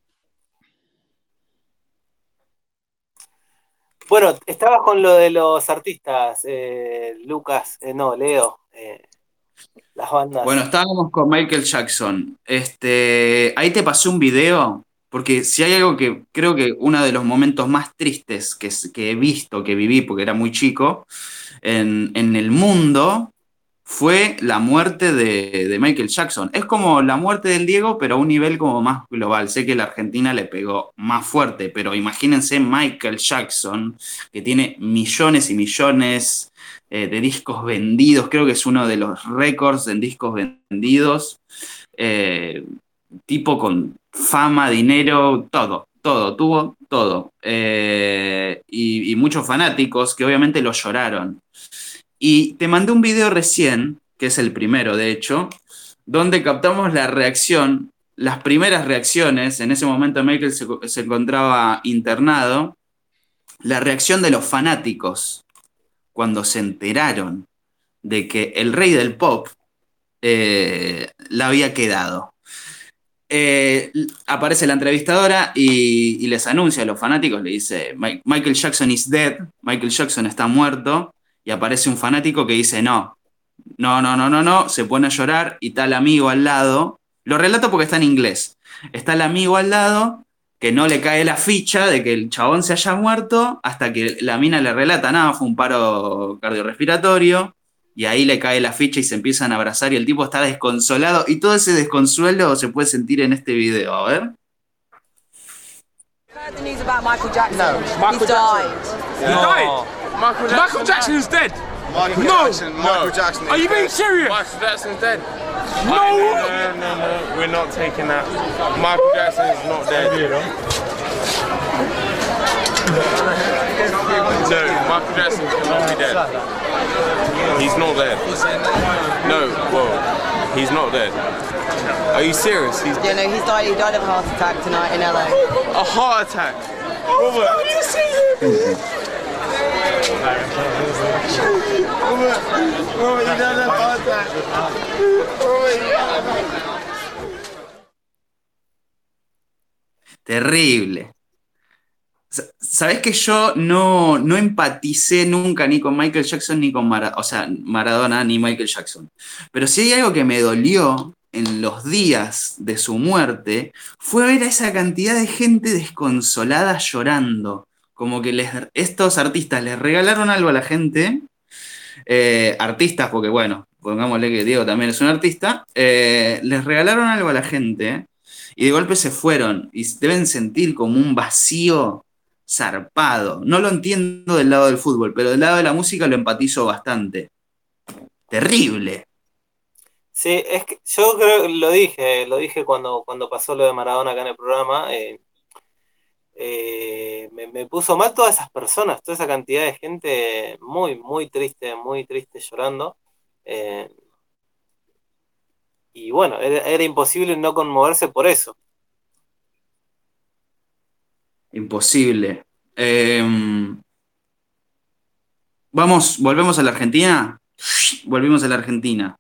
Bueno, estabas con lo de los artistas, Lucas, no, Leo, las Bueno, bandas. estábamos con Michael Jackson. Ahí te pasé un video, porque si hay algo que creo que uno de los momentos más tristes que he visto, que viví, porque era muy chico, en el mundo, fue la muerte de Michael Jackson. Es como la muerte del Diego, pero a un nivel como más global. Sé que la Argentina le pegó más fuerte, pero imagínense Michael Jackson, que tiene millones y millones de discos vendidos. Creo que es uno de los récords en discos vendidos. Eh, Tipo con fama, dinero, todo, tuvo todo. Y muchos fanáticos que obviamente lo lloraron. Y te mandé un video recién, que es el primero de hecho, donde captamos la reacción, las primeras reacciones. En ese momento Michael se encontraba internado, la reacción de los fanáticos cuando se enteraron de que el rey del pop la había quedado. Aparece la entrevistadora y les anuncia a los fanáticos, le dice, Michael Jackson is dead, Michael Jackson está muerto, y aparece un fanático que dice, no, se pone a llorar y está el amigo al lado, lo relato porque está en inglés, está el amigo al lado que no le cae la ficha de que el chabón se haya muerto hasta que la mina le relata, nada, fue un paro cardiorrespiratorio, y ahí le cae la ficha y se empiezan a abrazar y el tipo está desconsolado y todo ese desconsuelo se puede sentir en este video, a ver. Heard the news about Michael Jackson. No, He's died. He died? Michael Jackson's dead. Michael Jackson. Are you being serious? Michael Jackson's dead. No, we're not taking that. Michael Jackson is not dead. No, Michael Jackson cannot be dead. He's not dead. No, well, he's not dead. Are you serious? Yeah, no, he died of a heart attack tonight in LA. A heart attack. Terrible. Sabés que yo no empaticé nunca ni con Michael Jackson ni con Maradona ni Michael Jackson. Pero si hay algo que me dolió en los días de su muerte fue ver a esa cantidad de gente desconsolada llorando. Como que estos artistas les regalaron algo a la gente. Artistas, porque bueno, pongámosle que Diego también es un artista. Les regalaron algo a la gente y de golpe se fueron y deben sentir como un vacío zarpado. No lo entiendo del lado del fútbol, pero del lado de la música lo empatizo bastante. Terrible. Sí, es que yo creo que lo dije cuando pasó lo de Maradona acá en el programa. Me puso mal todas esas personas, toda esa cantidad de gente muy, muy triste llorando. Y bueno, era imposible no conmoverse por eso. Imposible. Volvemos a la Argentina. Volvimos a la Argentina.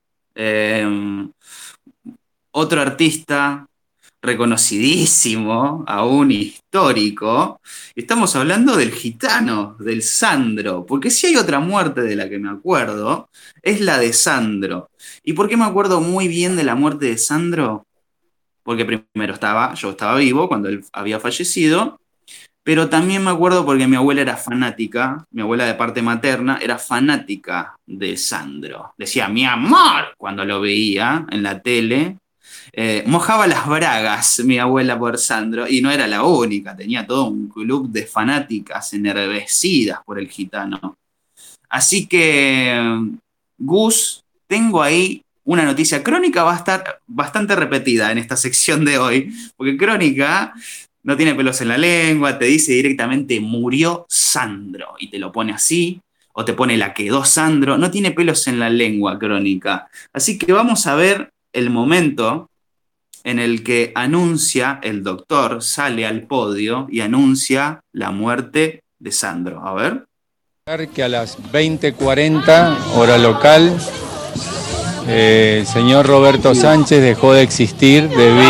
Otro artista reconocidísimo, aún histórico. Estamos hablando del gitano, del Sandro, porque si hay otra muerte de la que me acuerdo, es la de Sandro. ¿Y por qué me acuerdo muy bien de la muerte de Sandro? Porque primero yo estaba vivo cuando él había fallecido, pero también me acuerdo porque mi abuela era fanática, mi abuela de parte materna era fanática de Sandro. Decía, mi amor, cuando lo veía en la tele. Mojaba las bragas mi abuela por Sandro, y no era la única, tenía todo un club de fanáticas enervecidas por el gitano. Así que, Gus, tengo ahí una noticia. Crónica va a estar bastante repetida en esta sección de hoy, porque Crónica no tiene pelos en la lengua, te dice directamente murió Sandro, y te lo pone así, o te pone la quedó Sandro, no tiene pelos en la lengua, Crónica. Así que vamos a ver el momento en el que anuncia, el doctor sale al podio y anuncia la muerte de Sandro. A ver. Que a las 20:40 hora local, el señor Roberto Sánchez dejó de existir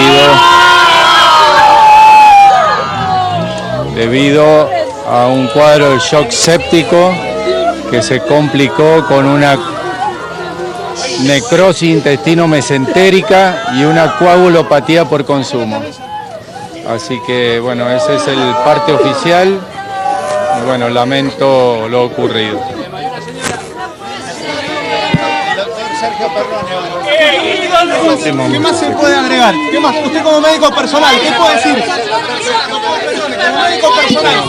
debido a un cuadro de shock séptico que se complicó con una necrosis intestino-mesentérica y una coagulopatía por consumo. Así que bueno, ese es el parte oficial. Y bueno, lamento lo ocurrido. ¿Qué más se puede agregar? ¿Qué más? Usted como médico personal, ¿qué puede decir? Como médico personal.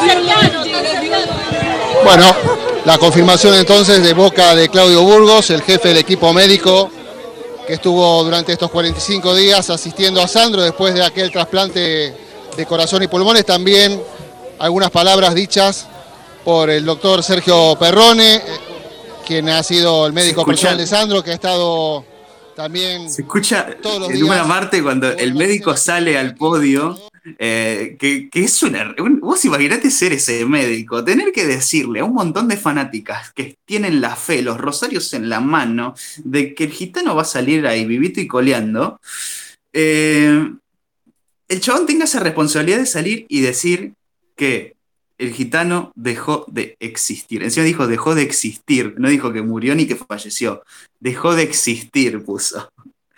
Bueno, la confirmación entonces de boca de Claudio Burgos, el jefe del equipo médico que estuvo durante estos 45 días asistiendo a Sandro después de aquel trasplante de corazón y pulmones. También algunas palabras dichas por el doctor Sergio Perrone, quien ha sido el médico personal de Sandro, que ha estado también. Se escucha todos los en días. una parte cuando el médico sale al podio, que es vos imaginate ser ese médico, tener que decirle a un montón de fanáticas que tienen la fe, los rosarios en la mano, de que el gitano va a salir ahí vivito y coleando. El chabón tenga esa responsabilidad de salir y decir que el gitano dejó de existir. Encima dijo dejó de existir, no dijo que murió ni que falleció. Dejó de existir, puso.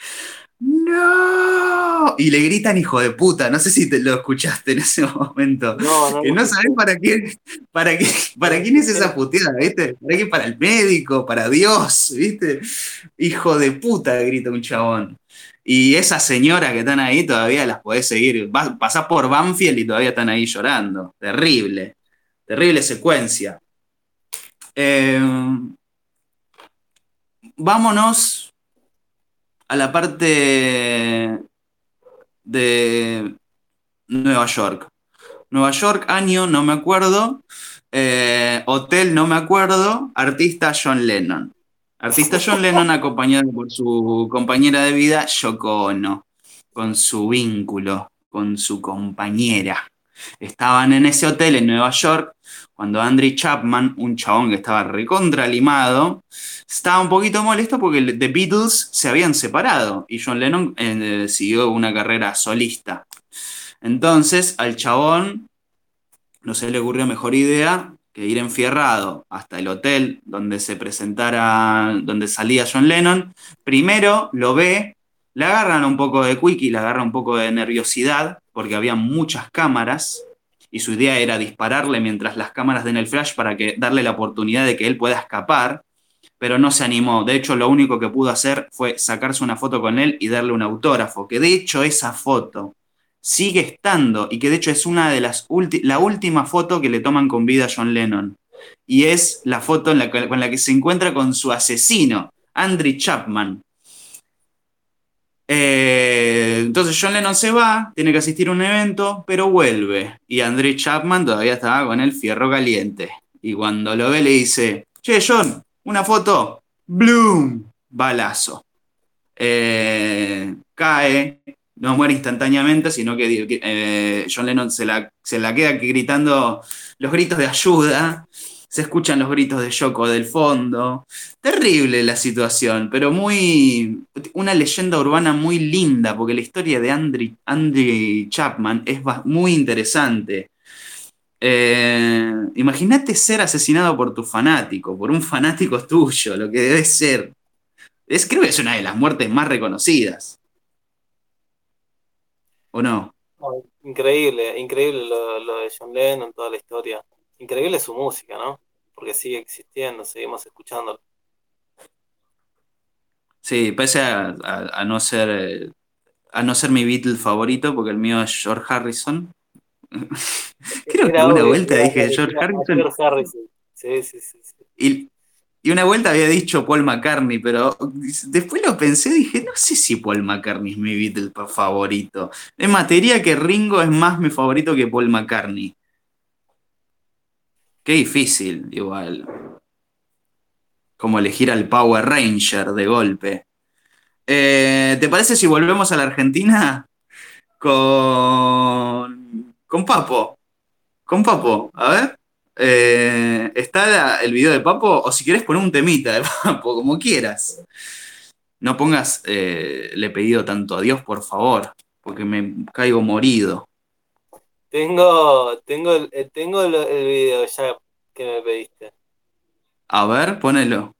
¡No! Y le gritan hijo de puta, no sé si te lo escuchaste en ese momento. No, que no sabés para quién es esa puteada, ¿viste? Para el médico, para Dios, ¿viste? Hijo de puta, grita un chabón. Y esas señoras que están ahí todavía las podés seguir. Pasás por Banfield y todavía están ahí llorando. Terrible. Terrible secuencia. Vámonos a la parte de Nueva York. Nueva York, año, no me acuerdo. Hotel, no me acuerdo. Artista John Lennon. Artista John Lennon acompañado por su compañera de vida, Yoko Ono, con su vínculo, con su compañera. Estaban en ese hotel en Nueva York cuando Andrew Chapman, un chabón que estaba recontralimado, estaba un poquito molesto porque The Beatles se habían separado y John Lennon siguió una carrera solista. Entonces al chabón no se le ocurrió mejor idea que ir enfierrado hasta el hotel donde se presentara, donde salía John Lennon. Primero lo ve, le agarran un poco de quickie, le agarran un poco de nerviosidad, porque había muchas cámaras, y su idea era dispararle mientras las cámaras den el flash para darle la oportunidad de que él pueda escapar, pero no se animó. De hecho, lo único que pudo hacer fue sacarse una foto con él y darle un autógrafo, que de hecho esa foto sigue estando, y que de hecho es una de la última foto que le toman con vida a John Lennon, y es la foto con la que se encuentra con su asesino, Andrew Chapman. Entonces John Lennon se va, tiene que asistir a un evento, pero vuelve, y Andrew Chapman todavía estaba con el fierro caliente, y cuando lo ve le dice, che John, una foto, ¡bloom! Balazo. Cae, no muere instantáneamente, sino que John Lennon se la queda gritando los gritos de ayuda, se escuchan los gritos de Yoko del fondo. Terrible la situación, pero una leyenda urbana muy linda, porque la historia de Andrew Chapman es muy interesante. Imagínate ser asesinado por tu fanático, por un fanático tuyo, lo que debe ser. Creo que es una de las muertes más reconocidas. ¿O no? Increíble, increíble lo de John Lennon, toda la historia. Increíble su música, ¿no? Porque sigue existiendo, seguimos escuchándolo. Sí, pese a no ser a no ser mi Beatle favorito, porque el mío es George Harrison. Creo que Era una obvio que vuelta ibas a dije George elegir a Harrison George Harrison. Sí, sí, sí, sí. y una vuelta había dicho Paul McCartney, pero después lo pensé y dije, no sé si Paul McCartney es mi Beatle favorito. En materia que Ringo es más mi favorito que Paul McCartney. Qué difícil, igual. Como elegir al Power Ranger de golpe. ¿Te parece si volvemos a la Argentina con Papo? Con Papo, a ver. ¿Está el video de Papo? O si querés poner un temita de Papo, como quieras. No pongas le he pedido tanto a Dios, por favor, porque me caigo morido. Tengo el video ya que me pediste. A ver, ponelo.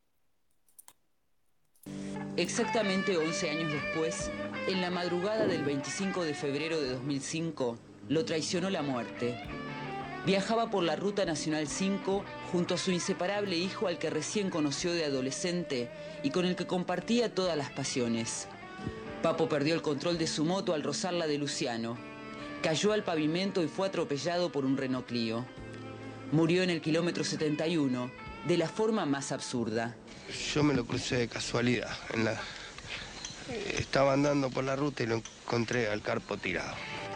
Exactamente 11 años después, en la madrugada del 25 de febrero de 2005, lo traicionó la muerte. Viajaba por la Ruta Nacional 5 junto a su inseparable hijo al que recién conoció de adolescente y con el que compartía todas las pasiones. Papo perdió el control de su moto al rozar la de Luciano. Cayó al pavimento y fue atropellado por un Renault Clio. Murió en el kilómetro 71, de la forma más absurda. Yo me lo crucé de casualidad. Estaba andando por la ruta y lo encontré al Carpo tirado.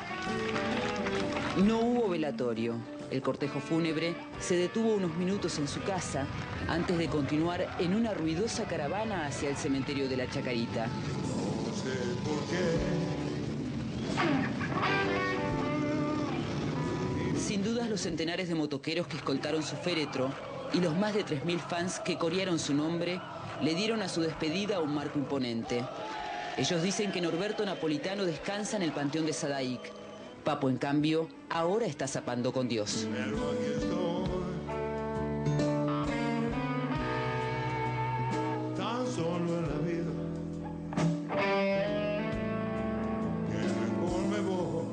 No hubo velatorio. El cortejo fúnebre se detuvo unos minutos en su casa antes de continuar en una ruidosa caravana hacia el cementerio de la Chacarita. No sé por qué. Sin dudas, los centenares de motoqueros que escoltaron su féretro y los más de 3.000 fans que corearon su nombre le dieron a su despedida un marco imponente. Ellos dicen que Norberto Napolitano descansa en el panteón de Sadaic. Papo, en cambio, ahora está zapando con Dios. Pero aquí estoy, tan solo en la vida, que mejor me voy.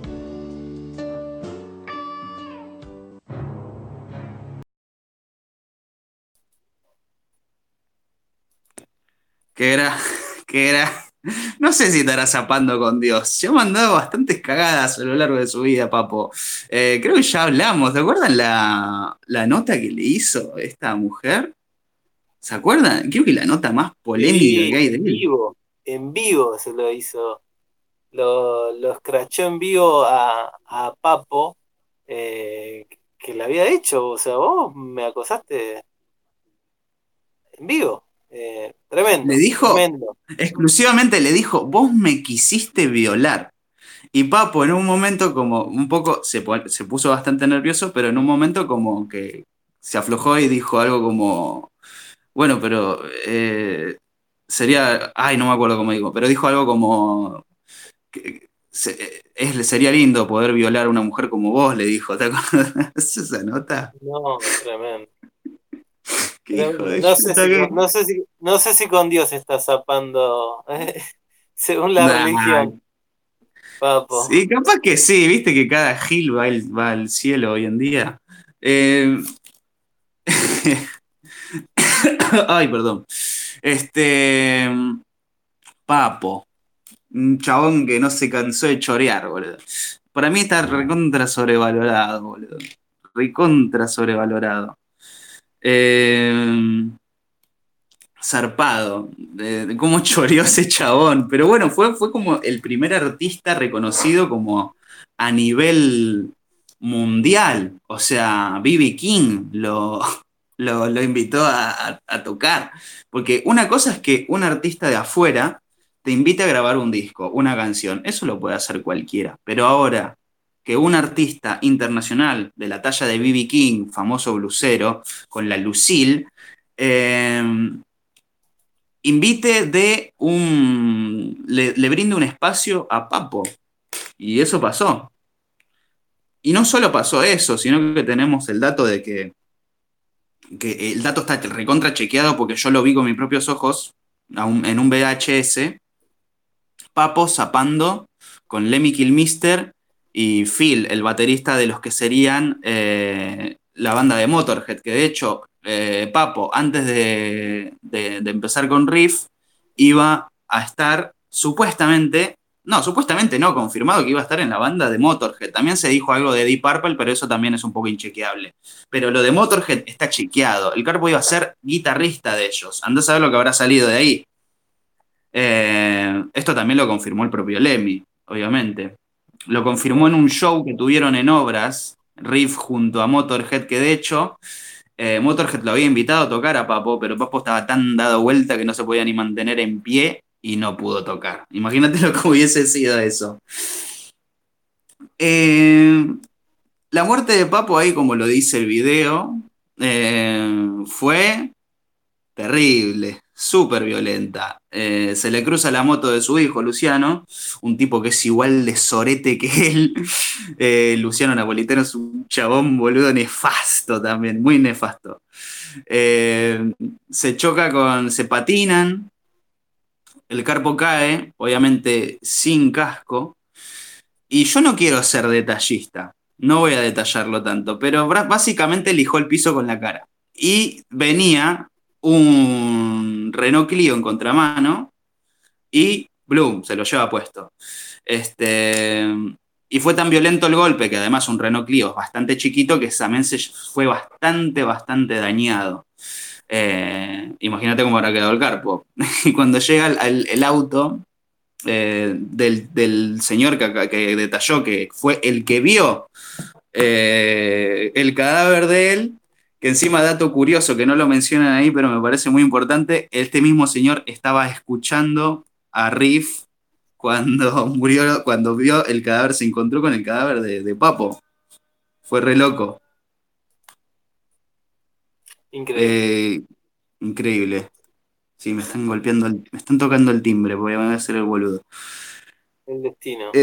Que era. No sé si estará zapando con Dios. Se ha mandado bastantes cagadas a lo largo de su vida, Papo. Creo que ya hablamos. ¿Te acuerdan la nota que le hizo esta mujer? ¿Se acuerdan? Creo que la nota más polémica que hay de él. En vivo se lo hizo. Lo escrachó en vivo a Papo, que le había hecho. O sea, vos me acosaste en vivo. Tremendo. Le dijo, tremendo. exclusivamente le dijo, vos me quisiste violar. Y Papo en un momento como un poco se puso bastante nervioso, pero en un momento como que se aflojó y dijo algo como, bueno, pero sería, ay, no me acuerdo cómo digo, pero dijo algo como, sería lindo poder violar a una mujer como vos, le dijo. ¿Te acuerdas de esa nota? No, tremendo. No sé si con Dios está zapando, según la religión, Papo. Sí, capaz que sí, viste que cada gil va al cielo hoy en día. Ay, perdón. Papo, un chabón que no se cansó de chorear, boludo. Para mí está recontra sobrevalorado, boludo. Recontra sobrevalorado. Zarpado de cómo choreó ese chabón. Pero bueno, fue como el primer artista reconocido como a nivel mundial. O sea, B.B. King lo invitó a tocar. Porque una cosa es que un artista de afuera te invite a grabar un disco, una canción. Eso lo puede hacer cualquiera. Pero ahora que un artista internacional de la talla de B.B. King, famoso blusero, con la Lucille, invite le brinde un espacio a Papo. Y eso pasó. Y no solo pasó eso, sino que tenemos el dato de que el dato está recontra chequeado porque yo lo vi con mis propios ojos en un VHS. Papo zapando con Lemmy Kilmister y Phil, el baterista de los que serían la banda de Motorhead, que de hecho Papo, antes de empezar con Riff, iba a estar supuestamente No, supuestamente no, confirmado que iba a estar en la banda de Motorhead. También se dijo algo de Deep Purple, pero eso también es un poco inchequeable. Pero lo de Motorhead está chequeado. El Carpo iba a ser guitarrista de ellos. Andá a saber lo que habrá salido de ahí. Esto también lo confirmó el propio Lemmy, obviamente. Lo confirmó en un show que tuvieron en Obras, Riff junto a Motorhead, que de hecho Motorhead lo había invitado a tocar a Papo, pero Papo estaba tan dado vuelta que no se podía ni mantener en pie y no pudo tocar. Imagínate lo que hubiese sido eso. La muerte de Papo ahí, como lo dice el video, fue terrible, súper violenta. Se le cruza la moto de su hijo, Luciano, un tipo que es igual de sorete que él. Luciano Napolitano es un chabón, boludo, nefasto también, muy nefasto. Se patinan, el Carpo cae, obviamente sin casco, y yo no quiero ser detallista, no voy a detallarlo tanto, pero básicamente lijó el piso con la cara. Y venía un Renault Clio en contramano y Bloom se lo lleva puesto. Y fue tan violento el golpe, que además un Renault Clio es bastante chiquito, que también fue bastante dañado. Imagínate cómo habrá quedado el Carpo. Y cuando llega el auto del señor que detalló que fue el que vio el cadáver de él, que encima, dato curioso que no lo mencionan ahí, pero me parece muy importante, este mismo señor estaba escuchando a Riff cuando murió, cuando vio el cadáver, se encontró con el cadáver de Papo. Fue re loco. Increíble. Increíble. Sí, me están golpeando, me están tocando el timbre, porque me voy a hacer el boludo. El destino.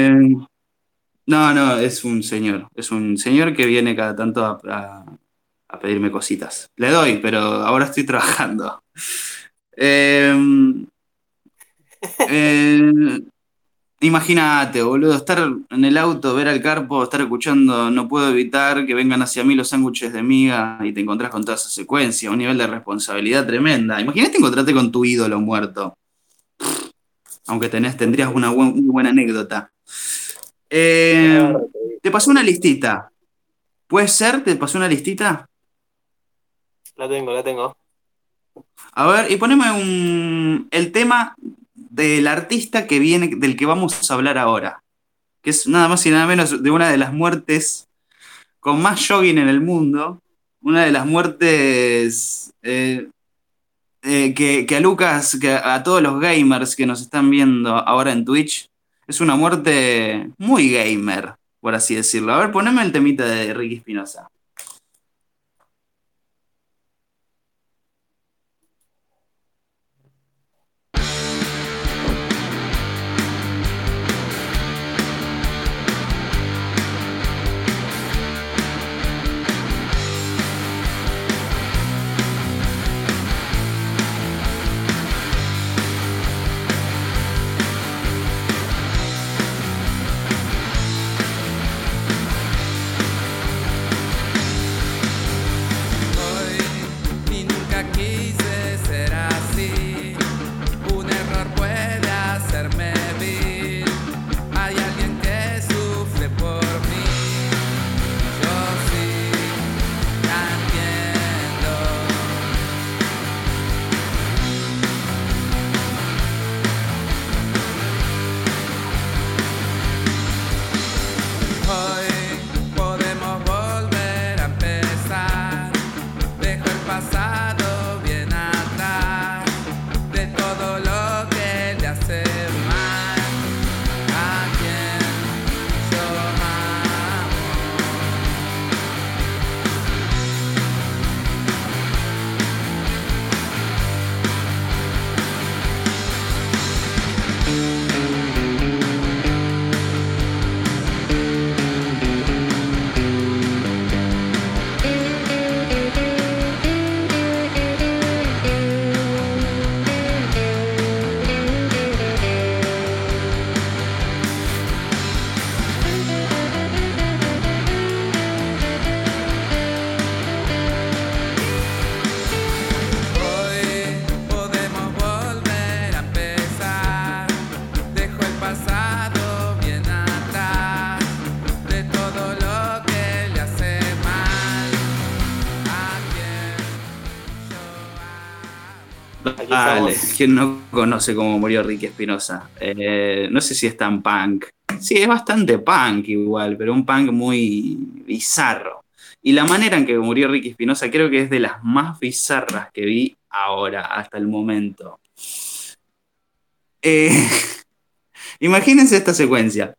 No, es un señor que viene cada tanto a pedirme cositas. Le doy, pero ahora estoy trabajando. Imagínate, boludo, estar en el auto, ver al Carpo, estar escuchando No puedo evitar que vengan hacia mí los sándwiches de miga y te encontrás con toda esa secuencia, un nivel de responsabilidad tremenda. Imagínate encontrarte con tu ídolo muerto. Aunque tendrías una muy buena anécdota. Te pasó una listita. ¿Puede ser? ¿Te pasó una listita? La tengo. A ver, y poneme el tema del artista que viene, del que vamos a hablar ahora, que es nada más y nada menos de una de las muertes con más jogging en el mundo, una de las muertes que a Lucas, que a todos los gamers que nos están viendo ahora en Twitch, es una muerte muy gamer, por así decirlo. A ver, poneme el temita de Ricky Espinosa. Dale, famoso. ¿quién no conoce cómo murió Ricky Espinosa? No sé si es tan punk. Sí, es bastante punk igual, pero un punk muy bizarro. Y la manera en que murió Ricky Espinosa creo que es de las más bizarras que vi ahora, hasta el momento. Eh, Imagínense esta secuencia.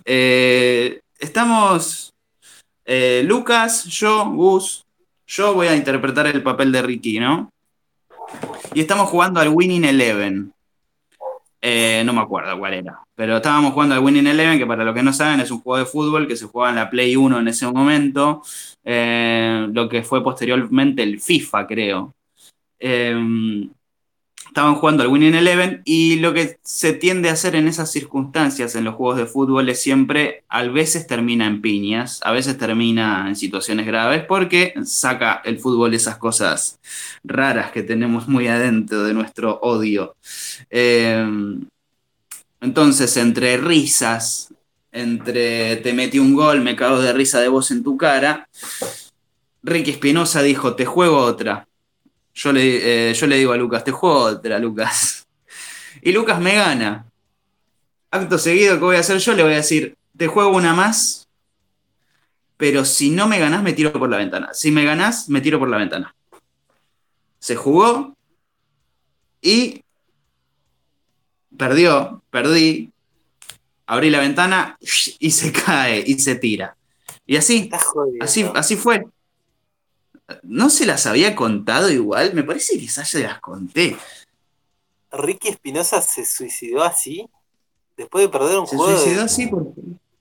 Estamos Lucas, yo, Gus. Yo voy a interpretar el papel de Ricky, ¿no? Y estamos jugando al Winning Eleven. No me acuerdo cuál era. Pero estábamos jugando al Winning Eleven, que para los que no saben es un juego de fútbol que se jugaba en la Play 1 en ese momento. Lo que fue posteriormente el FIFA, creo. Estaban jugando al Winning Eleven y lo que se tiende a hacer en esas circunstancias en los juegos de fútbol es siempre, a veces termina en piñas, a veces termina en situaciones graves porque saca el fútbol esas cosas raras que tenemos muy adentro de nuestro odio. Entonces, entre risas, entre te metí un gol, me cago de risa de vos en tu cara, Ricky Espinosa dijo, te juego otra. Yo le digo a Lucas, te juego otra, Lucas. Y Lucas me gana. Acto seguido, ¿qué voy a hacer yo? Le voy a decir, te juego una más, pero si no me ganás, me tiro por la ventana. Si me ganás, me tiro por la ventana. Se jugó y perdí, abrí la ventana y se cae y se tira. Y así fue. ¿No se las había contado igual? Me parece que ya se las conté. ¿Ricky Espinosa se suicidó así? Después de perder un juego. Se suicidó así porque.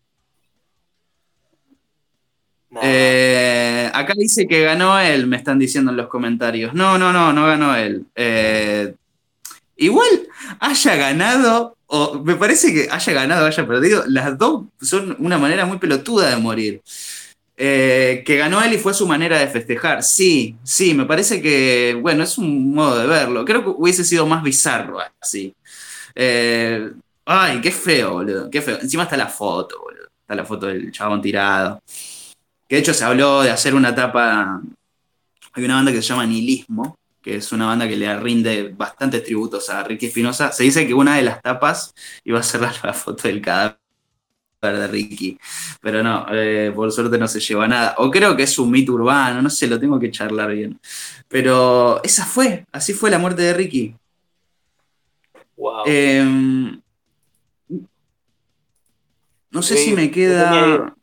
Acá dice que ganó él, me están diciendo en los comentarios. No ganó él. Igual haya ganado, o me parece que haya ganado o haya perdido, las dos son una manera muy pelotuda de morir. Que ganó él y fue su manera de festejar. Sí, me parece que, bueno, es un modo de verlo. Creo que hubiese sido más bizarro así. Ay, qué feo, boludo, qué feo. Encima está la foto, boludo. Está la foto del chabón tirado. Que de hecho se habló de hacer una tapa. Hay una banda que se llama Nihilismo, que es una banda que le rinde bastantes tributos a Ricky Espinosa. Se dice que una de las tapas iba a ser la foto del cadáver de Ricky, pero no, por suerte no se lleva nada, o creo que es un mito urbano, no sé, lo tengo que charlar bien, pero así fue la muerte de Ricky. Wow. No sé si me queda.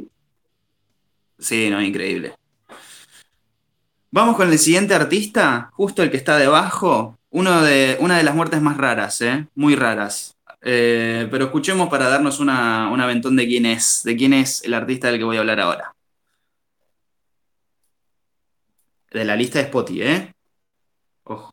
Sí, no, increíble. Vamos con el siguiente artista, justo el que está debajo, una de las muertes más raras, muy raras. Pero escuchemos para darnos un aventón de quién es el artista del que voy a hablar ahora. De la lista de Spotify, Ojo.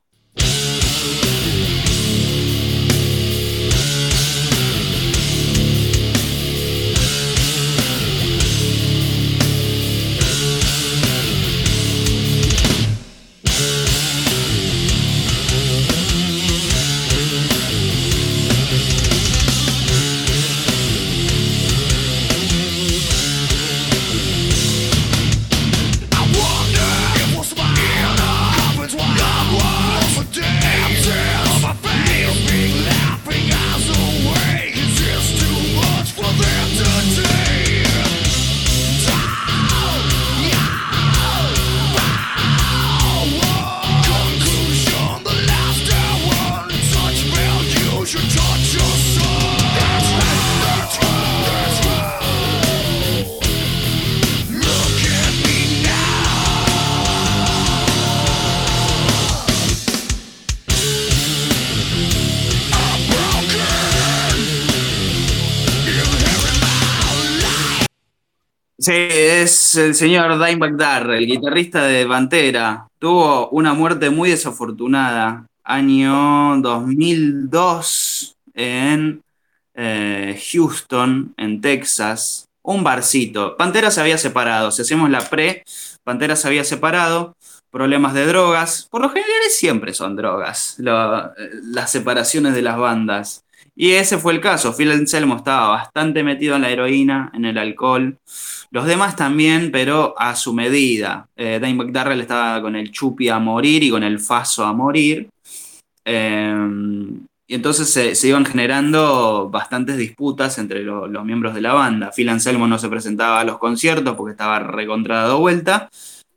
Sí, es el señor Dimebag Darrell, el guitarrista de Pantera. Tuvo una muerte muy desafortunada, año 2002, en Houston, en Texas. Un barcito. Pantera se había separado, si hacemos la Pantera se había separado, problemas de drogas. Por lo general siempre son drogas, las separaciones de las bandas. Y ese fue el caso. Phil Anselmo estaba bastante metido en la heroína, en el alcohol. Los demás también, pero a su medida. Dimebag Darrell estaba con el chupi a morir y con el faso a morir. Y entonces se iban generando bastantes disputas entre los miembros de la banda. Phil Anselmo no se presentaba a los conciertos porque estaba recontra dado vuelta.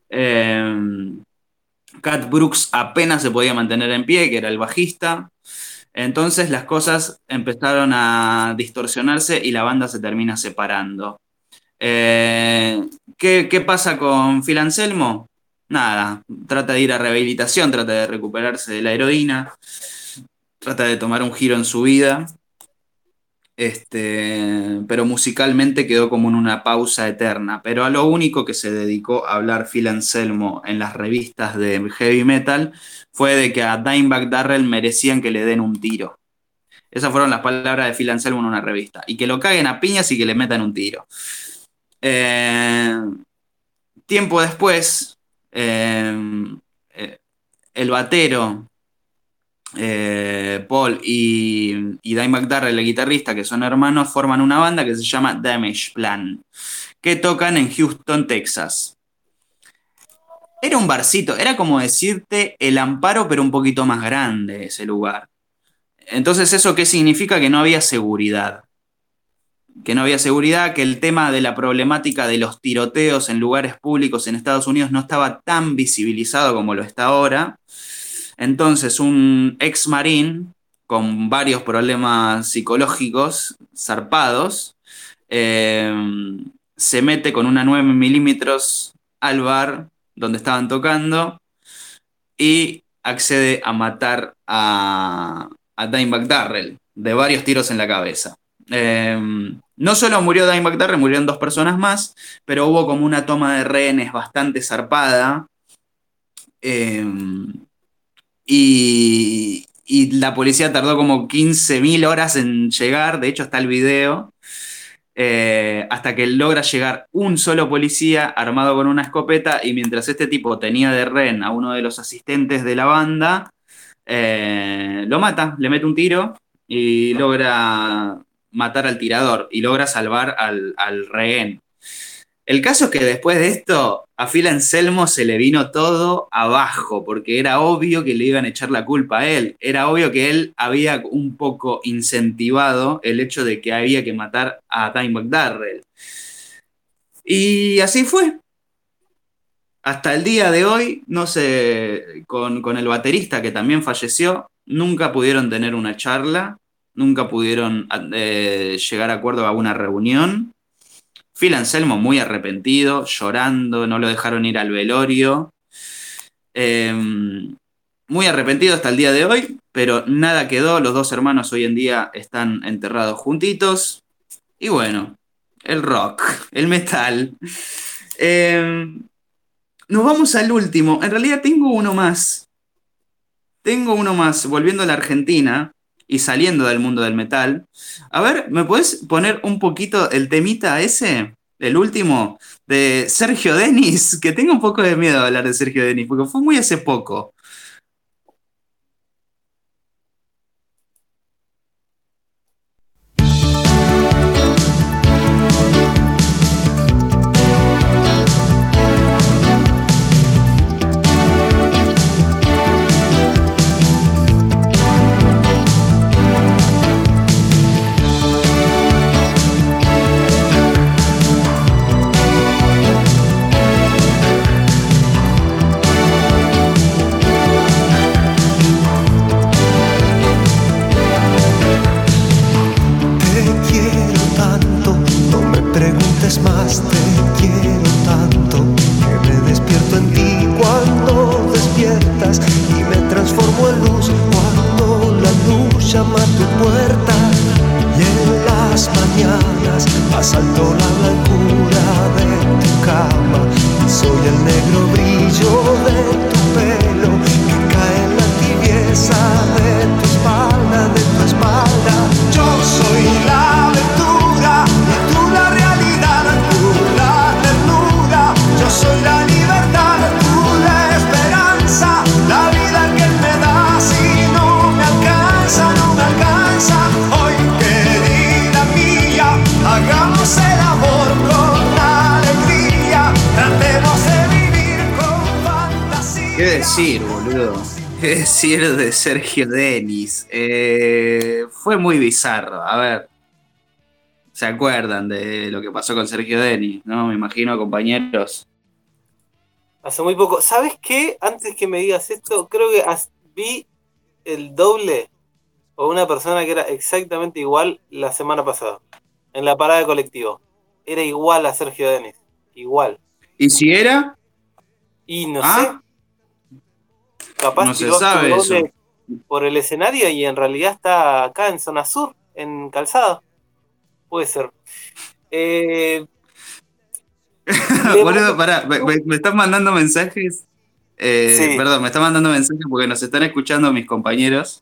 Cat Brooks apenas se podía mantener en pie, que era el bajista. Entonces las cosas empezaron a distorsionarse y la banda se termina separando. ¿Qué pasa con Phil Anselmo? Nada, trata de ir a rehabilitación, trata de recuperarse de la heroína, trata de tomar un giro en su vida, pero musicalmente quedó como en una pausa eterna. Pero a lo único que se dedicó a hablar Phil Anselmo en las revistas de heavy metal fue de que a Dimebag Darrell merecían que le den un tiro. Esas fueron las palabras de Phil Anselmo en una revista. Y que lo caguen a piñas y que le metan un tiro. Tiempo después, el batero Paul y Dimebag Darrell, el guitarrista, que son hermanos, forman una banda que se llama Damage Plan, que tocan en Houston, Texas. Era un barcito, era como decirte El Amparo, pero un poquito más grande ese lugar. Entonces, ¿eso qué significa? Que no había seguridad. Que no había seguridad, que el tema de la problemática de los tiroteos en lugares públicos en Estados Unidos no estaba tan visibilizado como lo está ahora. Entonces, un ex marín con varios problemas psicológicos zarpados se mete con una 9 milímetros al bar donde estaban tocando y accede a matar a Dimebag Darrell de varios tiros en la cabeza. No solo murió Dimebag Darrell, murieron 2 personas más, pero hubo como una toma de rehenes bastante zarpada. Y la policía tardó como 15.000 horas en llegar, de hecho está el video, hasta que logra llegar un solo policía armado con una escopeta, y mientras este tipo tenía de rehén a uno de los asistentes de la banda, lo mata, le mete un tiro y logra matar al tirador y logra salvar al rehén. El caso es que después de esto, a Phil Anselmo se le vino todo abajo, porque era obvio que le iban a echar la culpa a él. Era obvio que él había un poco incentivado el hecho de que había que matar a Dimebag Darrell. Y así fue. Hasta el día de hoy, no sé, con el baterista que también falleció, nunca pudieron tener una charla, nunca pudieron llegar a acuerdo a una reunión. Phil Anselmo muy arrepentido, llorando, no lo dejaron ir al velorio. Muy arrepentido hasta el día de hoy, pero nada quedó. Los 2 hermanos hoy en día están enterrados juntitos. Y bueno, el rock, el metal. Nos vamos al último. En realidad tengo uno más. Volviendo a la Argentina y saliendo del mundo del metal. A ver, ¿me podés poner un poquito el temita ese? El último, de Sergio Denis, que tengo un poco de miedo de hablar de Sergio Denis, porque fue muy hace poco. Más te quiero tanto que me despierto en ti cuando despiertas y me transformo en luz cuando la luz llama a tu puerta, y en las mañanas asalto la blancura de tu cama y soy el negro brillo de tu pelo que cae en la tibieza de tu espalda, yo soy la aventura y tú la realidad, yo soy la libertad, tú la esperanza, la vida que me da si no me alcanza, no me alcanza. Hoy, querida mía, hagamos el amor con alegría, tratemos de vivir con fantasía. ¿Qué decir, boludo? ¿Qué decir de Sergio Denis? Fue muy bizarro. A ver, ¿se acuerdan de lo que pasó con Sergio Denis? ¿No? Me imagino, compañeros. Hace muy poco. ¿Sabes qué? Antes que me digas esto, creo que vi el doble o una persona que era exactamente igual la semana pasada, en la parada de colectivo. Era igual a Sergio Denis. Igual. ¿Y si era? Y no sé. Capaz No se tiró su sabe doble eso. por el escenario y en realidad está acá en zona sur, en Calzada. Puede ser. Boludo, pará, me están mandando mensajes. Sí. Perdón, me están mandando mensajes porque nos están escuchando mis compañeros.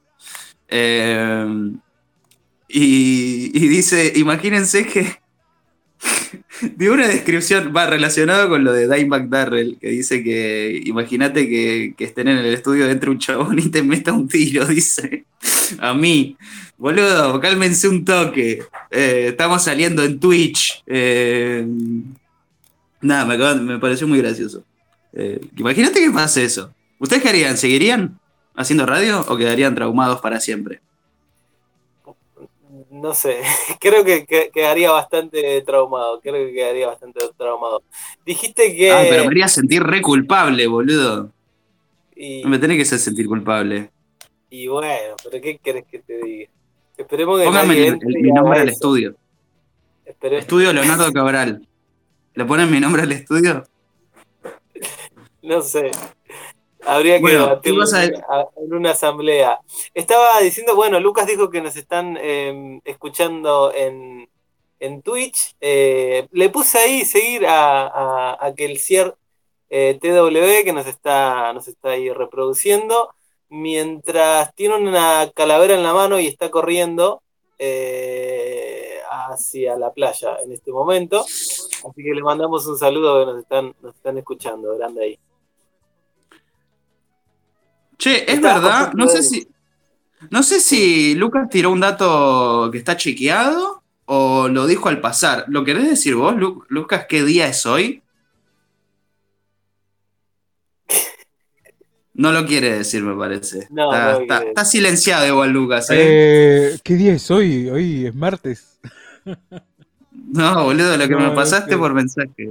Y dice, imagínense que dio una descripción, va relacionado con lo de Dimebag Darrell, que dice que imagínate que estén en el estudio dentro un chabón y te meta un tiro, dice. A mí, boludo, cálmense un toque. Estamos saliendo en Twitch. Nada, me pareció muy gracioso. Imagínate que pase eso. ¿Ustedes qué harían? ¿Seguirían haciendo radio o quedarían traumados para siempre? No sé, creo que quedaría bastante traumado. Creo que quedaría bastante traumado. Dijiste que. Ay, pero me haría sentir re culpable, boludo. Y, Me tenés que hacer sentir culpable. y bueno, pero ¿qué querés que te diga? Esperemos que Pónganme nadie entre mi y nombre haga al eso. estudio. Espere- Estudio Leonardo Cabral. ¿Le ponen mi nombre al estudio? No sé. Habría que Bueno, debatirlo ibas a- en una asamblea. Estaba diciendo, bueno, Lucas dijo que nos están escuchando en Twitch. Le puse ahí seguir a Kelsier TW, que nos está ahí reproduciendo, mientras tiene una calavera en la mano y está corriendo hacia la playa en este momento. Así que le mandamos un saludo que nos están escuchando. Grande ahí. Che, es Estaba verdad, con no sé Sergio no sé si Lucas tiró un dato que está chequeado o lo dijo al pasar. ¿Lo querés decir vos, Lucas, qué día es hoy? No lo quiere decir, me parece. No, Está, no está- quiere. está silenciado igual, Lucas, ¿eh? ¿Qué día es hoy? Hoy es martes. No, boludo, lo que me No pasaste sé. por mensaje.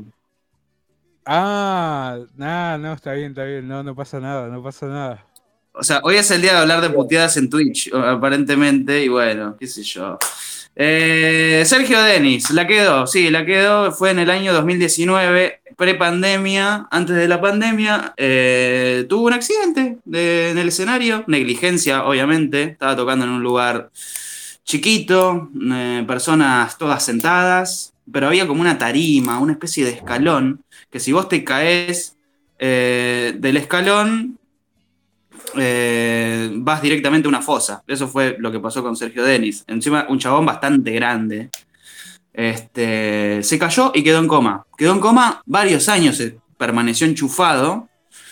No, está bien, no pasa nada, no pasa nada. O sea, hoy es el día de hablar de puteadas en Twitch, aparentemente, y bueno, qué sé yo. Sergio Denis, la quedó, fue en el año 2019, prepandemia, antes de la pandemia, tuvo un accidente en el escenario, negligencia, obviamente, estaba tocando en un lugar chiquito, personas todas sentadas, pero había como una tarima, una especie de escalón, que si vos te caes del escalón, vas directamente a una fosa. Eso fue lo que pasó con Sergio Denis. Encima, un chabón bastante grande. Se cayó y quedó en coma. Quedó en coma varios años, permaneció enchufado.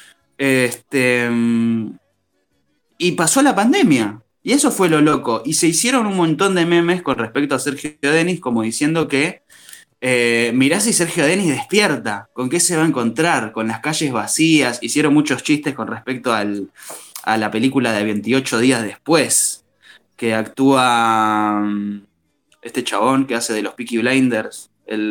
Y pasó la pandemia. Y eso fue lo loco. Y se hicieron un montón de memes con respecto a Sergio Denis, como diciendo que mirá si Sergio Denis despierta, ¿con qué se va a encontrar? Con las calles vacías. Hicieron muchos chistes con respecto a la película de 28 días después, que actúa este chabón que hace de los Peaky Blinders,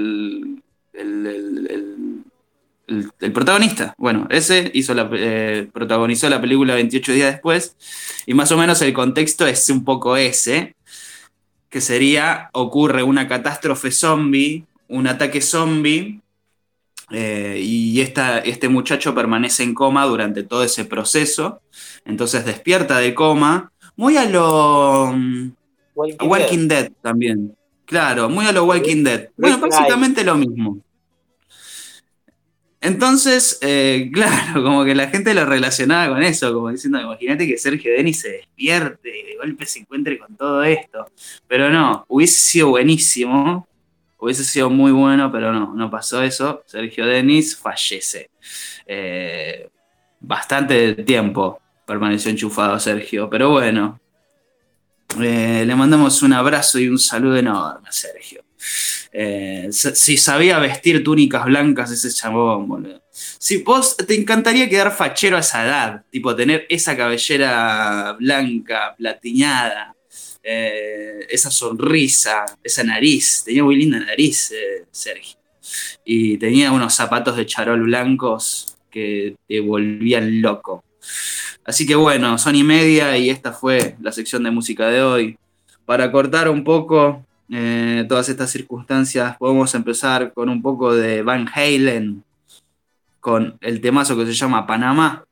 el protagonista. Bueno, ese protagonizó la película 28 días después, y más o menos el contexto es un poco ese, que sería, ocurre una catástrofe zombie, un ataque zombie, y este muchacho permanece en coma durante todo ese proceso, entonces despierta de coma, muy a lo Walking Dead también, claro, muy a lo Walking Dead. Bueno, básicamente lo mismo. Entonces, claro, como que la gente lo relacionaba con eso, como diciendo, imagínate que Sergio Denis se despierte y de golpe se encuentre con todo esto. Pero no, hubiese sido buenísimo, hubiese sido muy bueno, pero no pasó eso. Sergio Denis fallece. Bastante tiempo permaneció enchufado Sergio, pero bueno. Le mandamos un abrazo y un saludo enorme a Sergio. Si sabía vestir túnicas blancas ese chabón, boludo. Si vos te encantaría quedar fachero a esa edad, tipo tener esa cabellera blanca, platinada, esa sonrisa, esa nariz. Tenía muy linda nariz, Sergio. Y tenía unos zapatos de charol blancos que te volvían loco. Así que bueno, son y media y esta fue la sección de música de hoy. Para cortar un poco todas estas circunstancias, podemos empezar con un poco de Van Halen, con el temazo que se llama Panamá.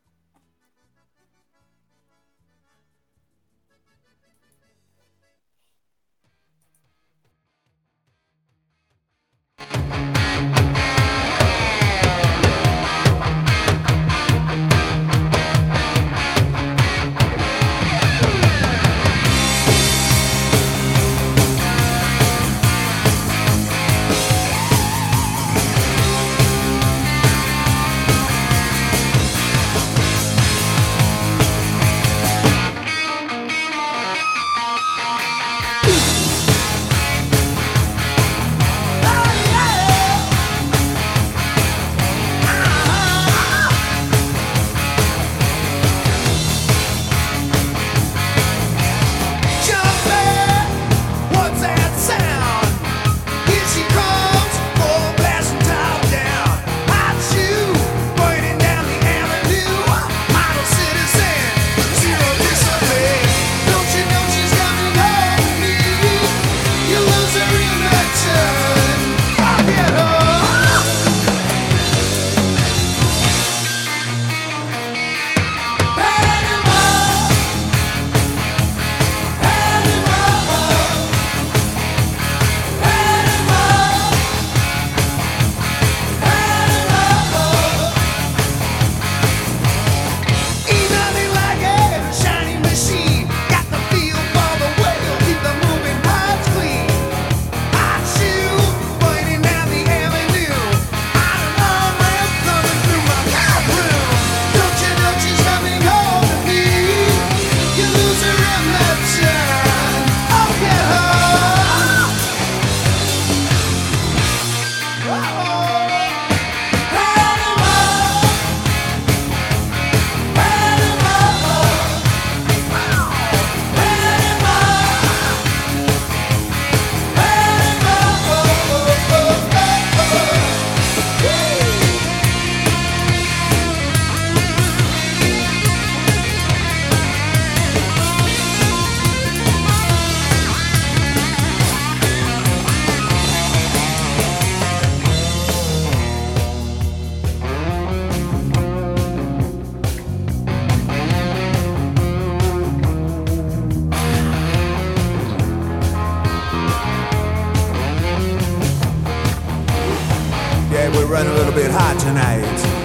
running a little bit hot tonight.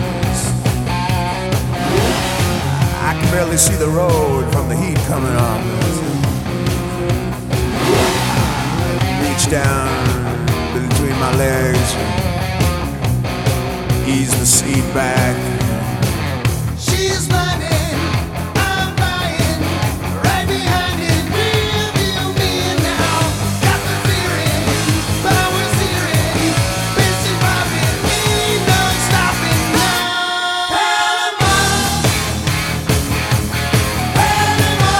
I can barely see the road from the heat coming on. Reach down between my legs, ease the seat back. She's running, I'm buying, right behind it, real deal me now. Got the feeling, power steering, busy robbing me, no stopping now. Panama, Panama,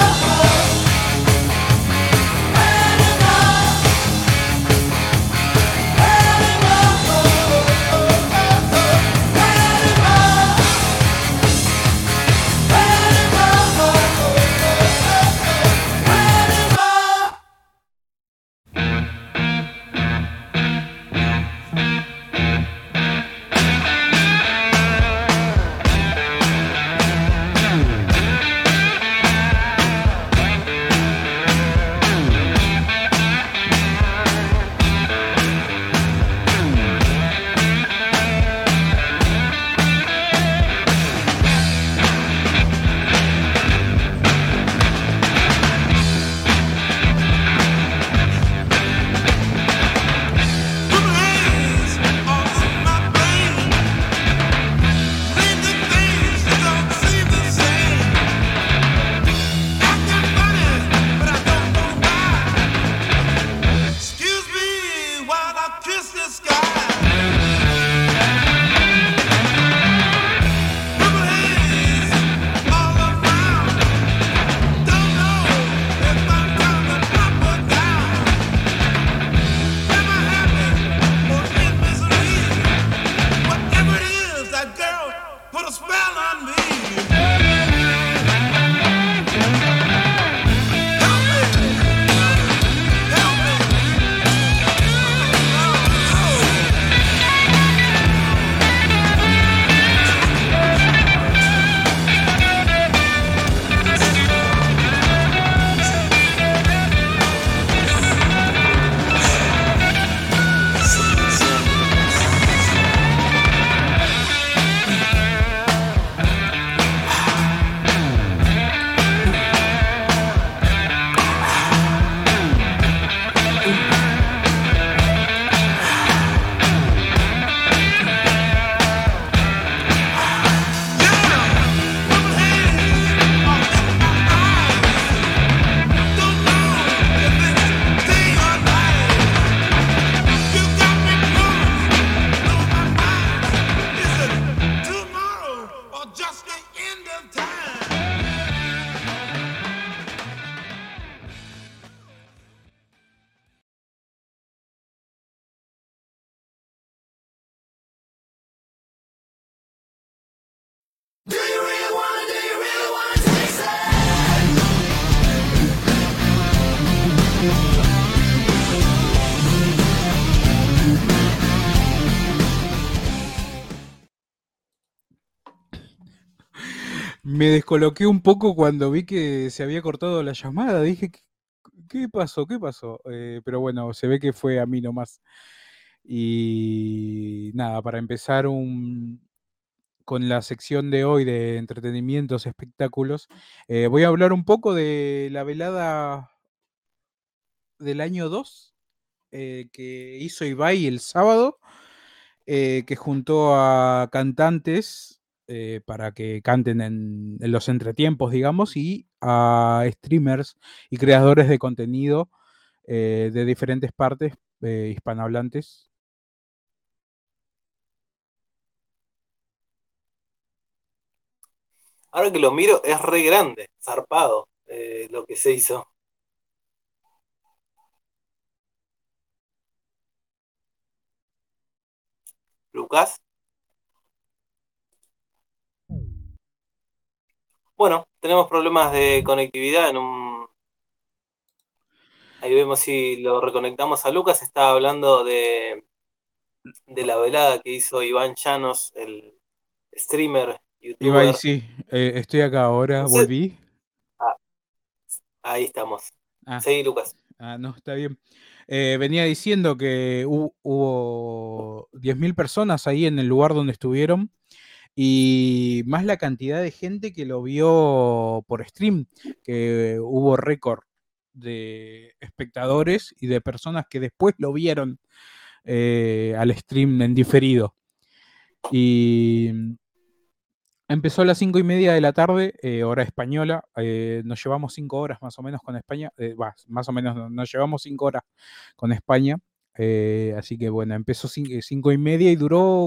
Panama, Panama, Panama. Me descoloqué un poco cuando vi que se había cortado la llamada. Dije, ¿qué pasó? ¿Qué pasó? Pero bueno, se ve que fue a mí nomás. Y nada, para empezar con la sección de hoy de entretenimientos, espectáculos, voy a hablar un poco de la velada del año 2 que hizo Ibai el sábado, que juntó a cantantes para que canten en los entretiempos, digamos, y a streamers y creadores de contenido de diferentes partes hispanohablantes. Ahora que lo miro, es re grande, zarpado, lo que se hizo. Lucas. Bueno, tenemos problemas de conectividad Ahí vemos si lo reconectamos a Lucas. Estaba hablando de la velada que hizo Iván Llanos, el streamer, Ibai, youtuber. sí, estoy acá ahora, No sé. volví. Ah, ahí estamos. Ah, Seguí, Lucas. no, está bien. Venía diciendo que hubo 10.000 personas ahí en el lugar donde estuvieron y más la cantidad de gente que lo vio por stream, que hubo récord de espectadores y de personas que después lo vieron al stream en diferido. Y empezó a las 5:30 de la tarde, hora española. Nos llevamos 5 horas más o menos con España. Más o menos nos llevamos 5 horas con España. Así que bueno, empezó 5:30 y duró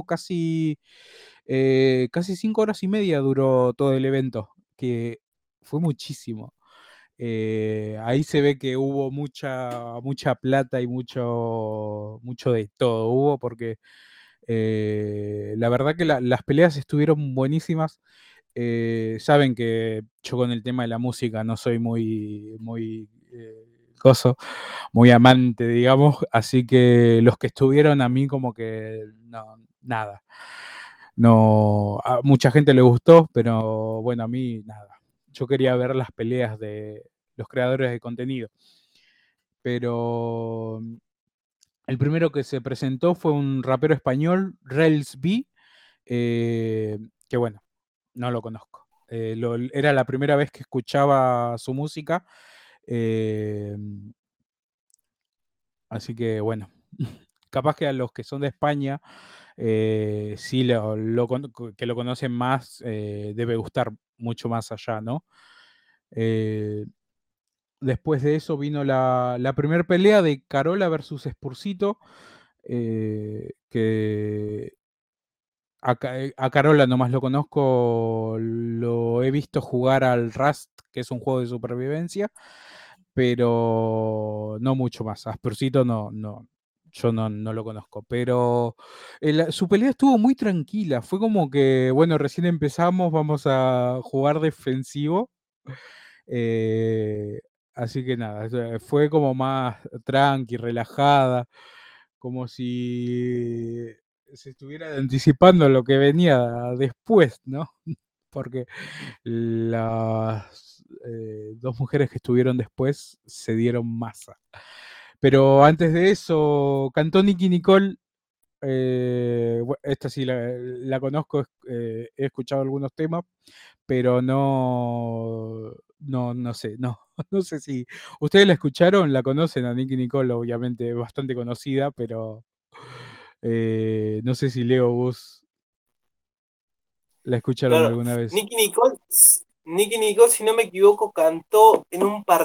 casi 5 horas y media duró todo el evento, que fue muchísimo. Ahí se ve que hubo mucha plata y mucho de todo hubo, porque la verdad que las peleas estuvieron buenísimas. Saben que yo con el tema de la música no soy muy muy amante, digamos, así que los que estuvieron a mí como que no, nada. No, a mucha gente le gustó, pero bueno, a mí nada. Yo quería ver las peleas de los creadores de contenido. Pero el primero que se presentó fue un rapero español, Rels B, que bueno, no lo conozco. Era la primera vez que escuchaba su música. eh, Así que bueno, capaz que a los que son de España, sí que lo conocen más, debe gustar mucho más allá, ¿no? Después de eso vino la primera pelea de Carola versus Spursito, que a Carola nomás lo conozco, lo he visto jugar al Rust, que es un juego de supervivencia, pero no mucho más. A Spursito no, yo no lo conozco, pero su pelea estuvo muy tranquila. Fue como que, bueno, recién empezamos, vamos a jugar defensivo. eh, Así que nada, fue como más tranqui, relajada, como si se estuviera anticipando lo que venía después, ¿no? Porque las dos mujeres que estuvieron después se dieron masa. Pero antes de eso, cantó Nicki Nicole. Esta sí la conozco, he escuchado algunos temas, pero no sé, no, no sé si ustedes la escucharon, la conocen a Nicki Nicole, obviamente bastante conocida, pero no sé si Leo, vos la escucharon Claro, alguna vez. Nicky Nicole, si no me equivoco, cantó en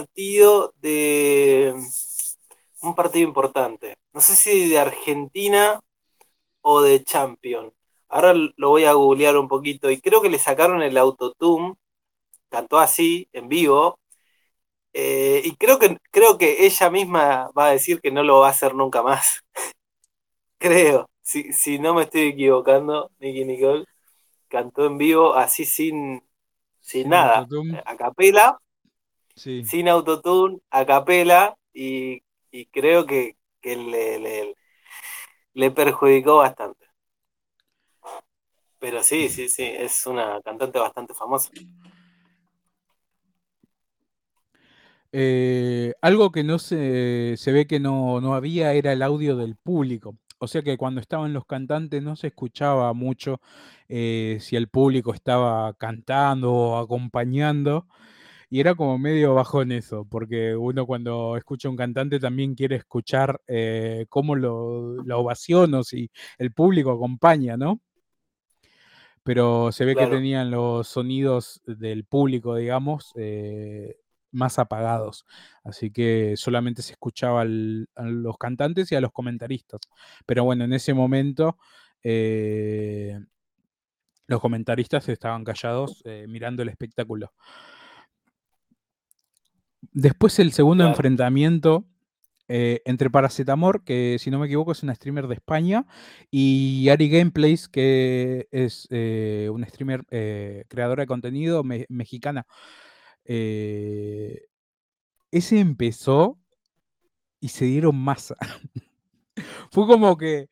un partido importante. No sé si de Argentina o de Champion. Ahora lo voy a googlear un poquito y creo que le sacaron el autotune, cantó así, en vivo, y creo que ella misma va a decir que no lo va a hacer nunca más. Creo, si no me estoy equivocando, Nicky Nicole cantó en vivo así sin Sin nada, autotune. a capela, Sí. sin autotune, a capela, y creo que le perjudicó bastante. Pero sí, es una cantante bastante famosa. Algo que no se ve que no había era el audio del público. O sea que cuando estaban los cantantes no se escuchaba mucho si el público estaba cantando o acompañando. Y era como medio bajón eso, porque uno cuando escucha a un cantante también quiere escuchar cómo la ovación o si el público acompaña, ¿no? Pero se ve que Claro. tenían los sonidos del público, digamos, más apagados. Así que solamente se escuchaba a los cantantes y a los comentaristas. Pero bueno, en ese momento los comentaristas estaban callados mirando el espectáculo. Después el segundo Claro. enfrentamiento entre Paracetamor, que si no me equivoco es una streamer de España, y Ari Gameplays, que es una streamer creadora de contenido mexicana. Ese empezó y se dieron masa. Fue como que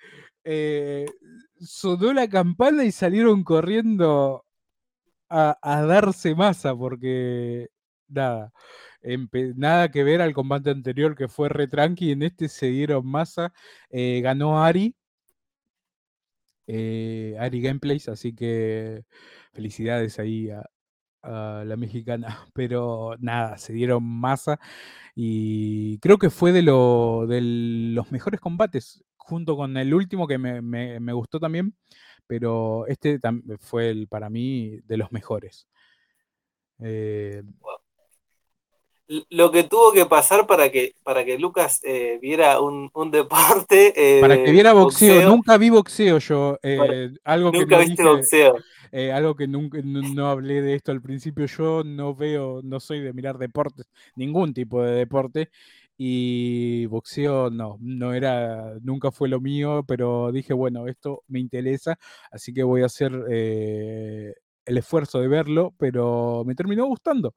sonó la campana y salieron corriendo a darse masa, porque nada, nada que ver al combate anterior que fue re tranqui. En este se dieron masa. Ganó Ari Gameplays, así que felicidades ahí a la mexicana. Pero nada, se dieron masa y creo que fue de los mejores combates, junto con el último que me gustó también, pero este fue para mí de los mejores. Lo que tuvo que pasar para que Lucas viera un deporte Para que de viera boxeo, boxeo. nunca vi boxeo yo, algo que Nunca no viste dije, boxeo. algo que nunca no hablé de esto al principio. Yo no soy de mirar deportes, ningún tipo de deporte, y boxeo no era, nunca fue lo mío, pero dije, bueno, esto me interesa, así que voy a hacer el esfuerzo de verlo, pero me terminó gustando.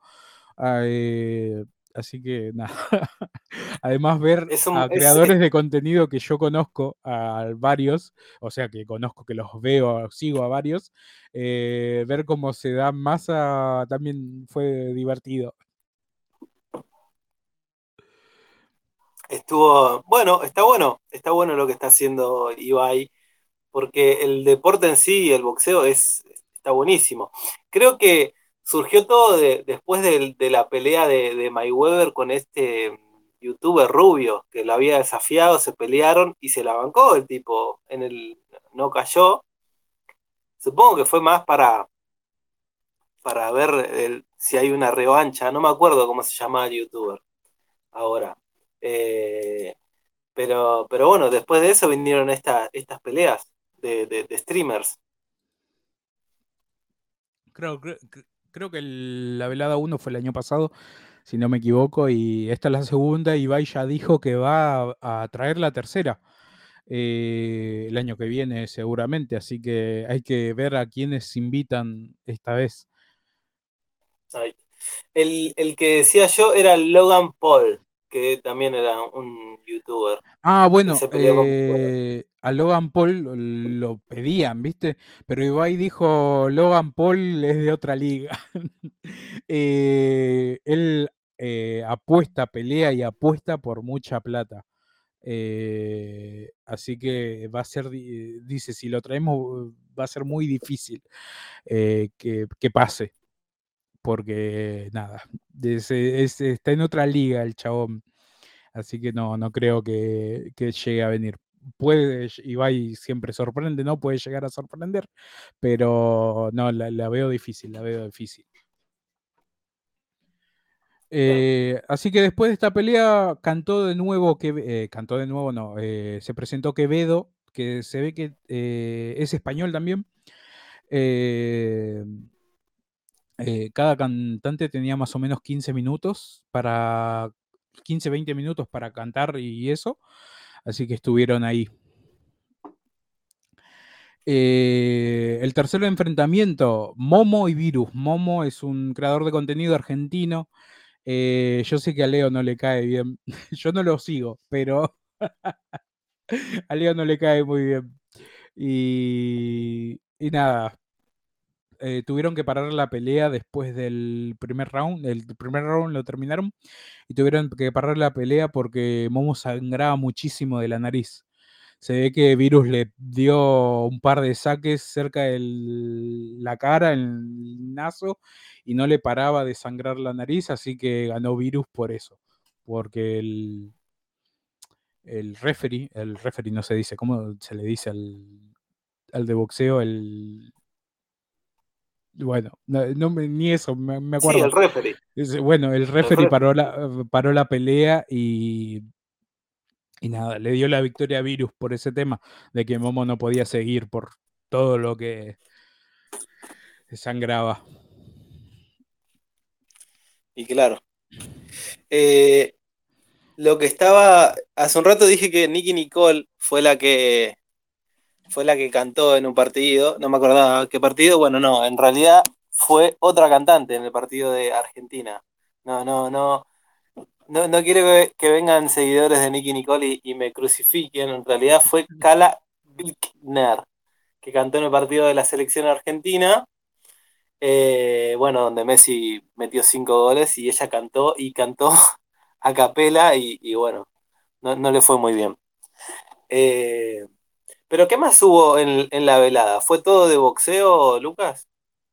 Así que nada. Además, ver Es a creadores de contenido que yo conozco, a varios, o sea, que conozco, que los veo, sigo a varios, ver cómo se da masa también fue divertido. Está bueno lo que está haciendo Ibai, porque el deporte en sí, el boxeo, está buenísimo. Creo que surgió todo después de la pelea de Mayweather con este youtuber rubio, que lo había desafiado, se pelearon y se la bancó el tipo, no cayó. Supongo que fue más para ver si hay una revancha, no me acuerdo cómo se llama el youtuber ahora. Eh, pero bueno, después de eso vinieron estas peleas de streamers. Creo que la velada 1 fue el año pasado, si no me equivoco, y esta es la segunda, y Ibai ya dijo que va a traer la tercera el año que viene seguramente, así que hay que ver a quiénes invitan esta vez. Ay. El que decía yo era Logan Paul, que también era un youtuber. Ah, Que bueno, se peleó con Mayweather. a Logan Paul lo pedían, ¿viste? Pero Ibai dijo, Logan Paul es de otra liga. Él apuesta, pelea y apuesta por mucha plata. Así que va a ser, dice, si lo traemos va a ser muy difícil que pase. Porque nada, está en otra liga el chabón. Así que no creo que llegue a venir. Puede, Ibai siempre sorprende, ¿no? Puede llegar a sorprender, pero no, la veo difícil, la veo difícil. Así que después de esta pelea cantó de nuevo, se presentó Quevedo, que se ve que es español también. Cada cantante tenía más o menos 15 minutos 15-20 minutos para cantar y eso, así que estuvieron ahí. El tercer enfrentamiento, Momo y Virus. Momo es un creador de contenido argentino. Yo sé que a Leo no le cae bien. Yo no lo sigo, pero a Leo no le cae muy bien. Y nada. tuvieron que parar la pelea después del primer round. El primer round lo terminaron y tuvieron que parar la pelea porque Momo sangraba muchísimo de la nariz. Se ve que Virus le dio un par de saques cerca de la cara, en el naso, y no le paraba de sangrar la nariz, así que ganó Virus por eso. Porque el referee no se dice, ¿cómo se le dice al de boxeo? Bueno, ni eso, me Sí, acuerdo. el referee. Bueno, el referee paró la pelea y nada, le dio la victoria a Virus por ese tema de que Momo no podía seguir por todo lo que sangraba. Y claro. Lo que estaba. Hace un rato dije que Nicki Nicole fue la que cantó en un partido. No me acordaba qué partido. Bueno, no, en realidad fue otra cantante en el partido de Argentina. No quiero que vengan seguidores de Nicki Nicole y me crucifiquen. En realidad fue Kala Bickner, que cantó en el partido de la selección argentina. Bueno, donde Messi metió 5 goles y ella cantó a capela y bueno, no le fue muy bien. Pero ¿qué más hubo en la velada? ¿Fue todo de boxeo, Lucas?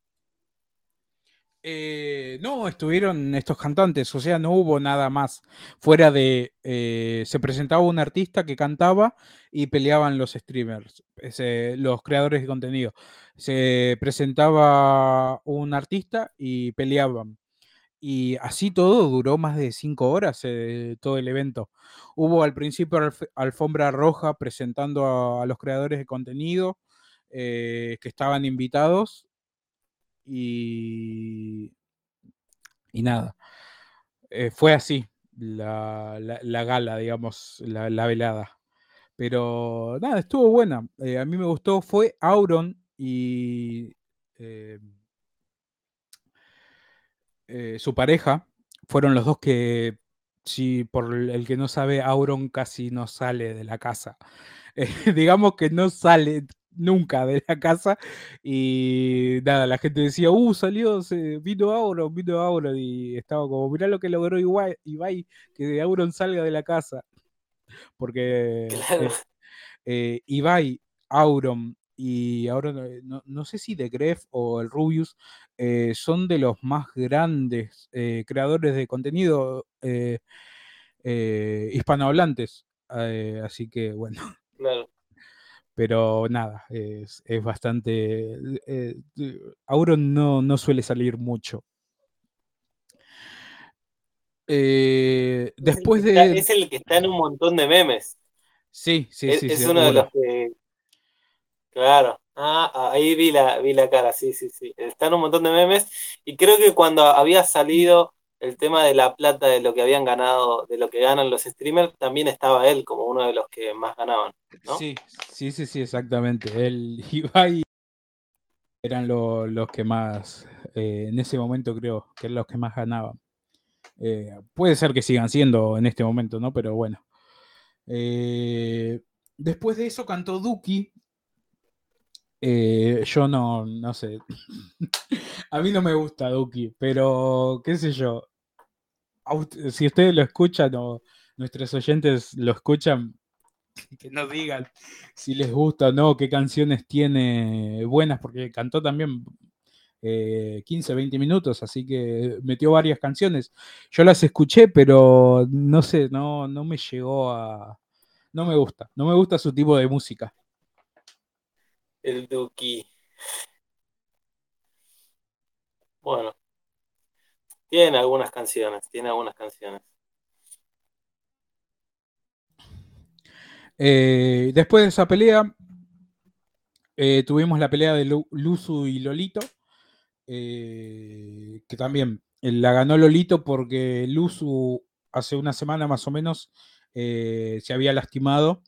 No, estuvieron estos cantantes, o sea, no hubo nada más. Fuera de. Se presentaba un artista que cantaba y peleaban los streamers, los creadores de contenido. Se presentaba un artista y peleaban. Y así todo duró más de 5 horas, todo el evento. Hubo al principio alfombra roja presentando a los creadores de contenido que estaban invitados y nada. Fue así la gala, digamos, la velada. Pero nada, estuvo buena. A mí me gustó, fue Auron y eh, su pareja. Fueron los dos que, si por el que no sabe, Auron casi no sale de la casa. Digamos que no sale nunca de la casa y nada, la gente decía, salió, vino Auron y estaba como, mirá lo que logró Ibai, que Auron salga de la casa, porque Claro. Ibai, Auron y ahora no sé si The Gref o el Rubius son de los más grandes creadores de contenido hispanohablantes, así que bueno. Claro. Pero nada, es bastante. Auron no suele salir mucho. Después de. Es el que está en un montón de memes. Sí, Es uno de los que. Claro. Ahí vi la cara, sí. Está en un montón de memes. Y creo que cuando había salido el tema de la plata, de lo que habían ganado, de lo que ganan los streamers, también estaba él como uno de los que más ganaban, ¿no? Sí, exactamente. Él y Ibai eran los que más, en ese momento creo que eran los que más ganaban. Puede ser que sigan siendo en este momento, ¿no? Pero bueno. Después de eso cantó Duki. Yo no sé. A mí no me gusta Duki, pero qué sé yo. Si ustedes lo escuchan o nuestros oyentes lo escuchan, que nos digan si les gusta o no, qué canciones tiene buenas, porque cantó también 15, 20 minutos, así que metió varias canciones. Yo las escuché, pero no sé, no me llegó a... No me gusta su tipo de música. El Duki. Bueno, tiene algunas canciones. Después de esa pelea, tuvimos la pelea de Luzu y Lolito, que también la ganó Lolito porque Luzu hace una semana más o menos se había lastimado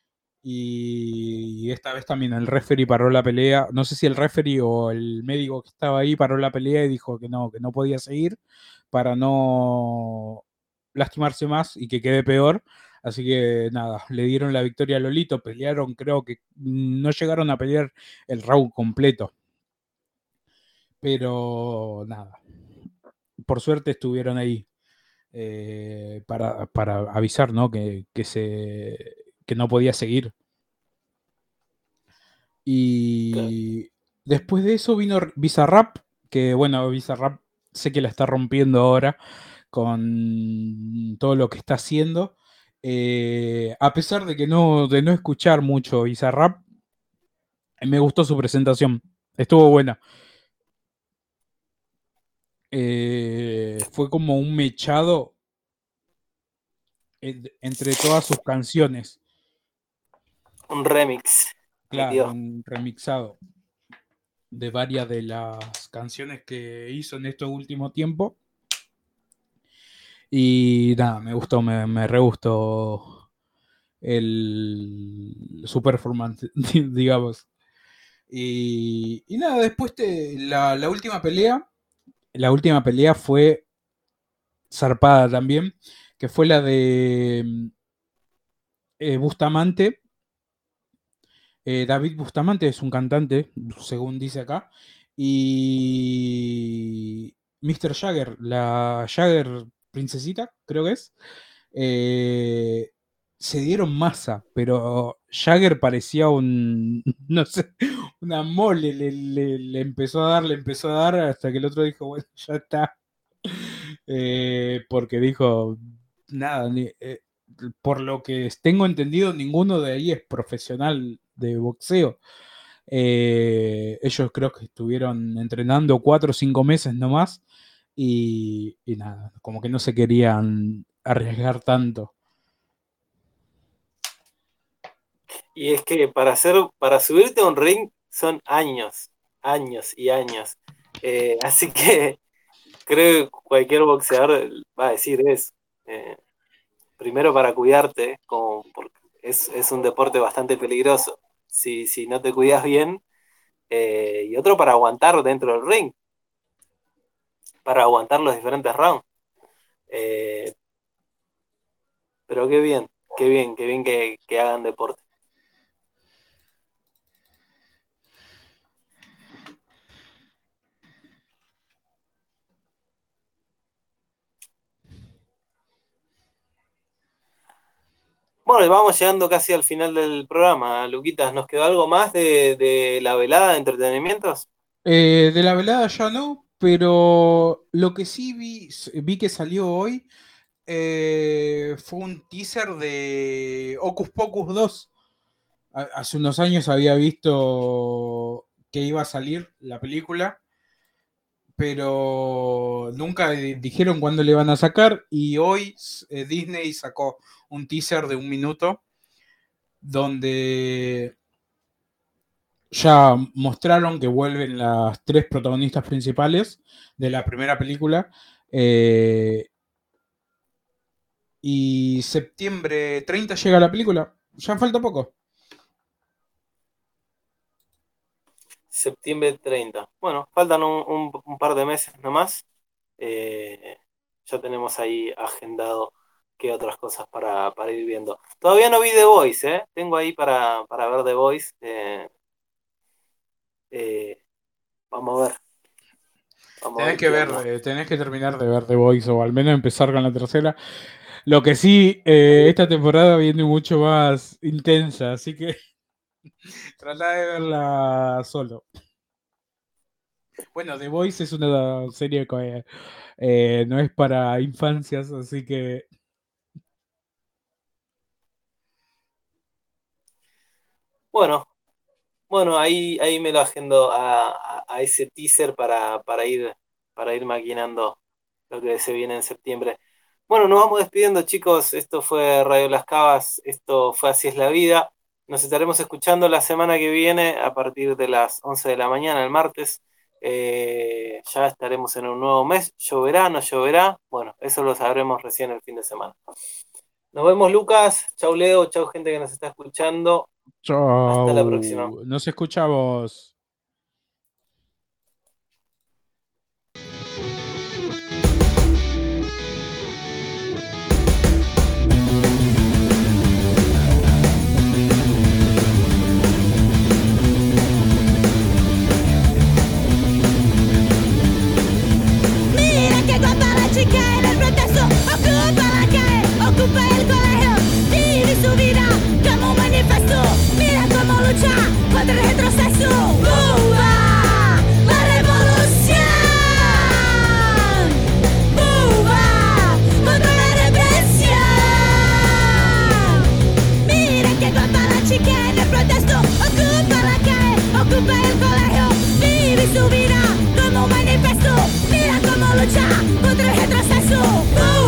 y esta vez también el referee paró la pelea. No sé si el referee o el médico que estaba ahí paró la pelea y dijo que no podía seguir para no lastimarse más y que quede peor. Así que nada, le dieron la victoria a Lolito, pelearon, creo que no llegaron a pelear el round completo. Pero nada, por suerte estuvieron ahí para avisar, ¿no? Que no podía seguir. Y después de eso vino Bizarrap, que bueno, Bizarrap sé que la está rompiendo ahora con todo lo que está haciendo. A pesar de no escuchar mucho Bizarrap, me gustó su presentación, estuvo buena. Fue como un mechado entre todas sus canciones. Un remix. Claro, un remixado de varias de las canciones que hizo en este último tiempo. Y nada, me gustó, me re gustó su performance, digamos. Y nada, después la última pelea fue zarpada también, que fue la de Bustamante. David Bustamante es un cantante, según dice acá, y Mr. Jagger, la Jagger princesita, creo que es, se dieron masa, pero Jagger parecía no sé, una mole, le empezó a dar, hasta que el otro dijo, bueno, ya está, porque dijo, nada, por lo que tengo entendido, ninguno de ahí es profesional de boxeo. Ellos creo que estuvieron entrenando 4 o 5 meses nomás y nada, como que no se querían arriesgar tanto. Y es que para subirte a un ring son años y años. Así que creo que cualquier boxeador va a decir eso. Primero para cuidarte, porque es un deporte bastante peligroso. Si no te cuidas bien, y otro para aguantar dentro del ring, para aguantar los diferentes rounds. Pero qué bien que hagan deporte. Bueno, y vamos llegando casi al final del programa. Luquitas, ¿nos quedó algo más de la velada de entretenimientos? De la velada ya no, pero lo que sí vi que salió hoy fue un teaser de Hocus Pocus 2. Hace unos años había visto que iba a salir la película, pero nunca dijeron cuándo le iban a sacar, y hoy Disney sacó un teaser de 1 minuto donde ya mostraron que vuelven las 3 protagonistas principales de la primera película, y septiembre 30 llega la película, ya falta poco. Septiembre 30. Bueno, faltan un par de meses nomás. Ya tenemos ahí agendado qué otras cosas para ir viendo. Todavía no vi The Voice, ¿eh? Tengo ahí para ver The Voice. Vamos a ver. Tenés que terminar de ver The Voice, o al menos empezar con la tercera. Lo que sí, esta temporada viene mucho más intensa, así que trata de verla solo. Bueno, The Voice es una serie que no es para infancias, así que... Bueno, ahí me lo agendo a ese teaser para ir maquinando lo que se viene en septiembre. Bueno, nos vamos despidiendo, chicos. Esto fue Radio Las Cavas, esto fue Así es la Vida. Nos estaremos escuchando la semana que viene a partir de las 11 de la mañana, el martes. Ya estaremos en un nuevo mes. ¿Lloverá, no lloverá? Bueno, eso lo sabremos recién el fin de semana. Nos vemos, Lucas. Chau, Leo. Chau, gente que nos está escuchando. Chau. Hasta la próxima. Nos escuchamos. contra el retroceso. Cuba, la revolución. Cuba, contra la represión. Miren que guapa la chica en el protesto. Ocupa la calle, ocupa el colegio. Vive su vida como un manifiesto. Mira cómo lucha contra el retroceso.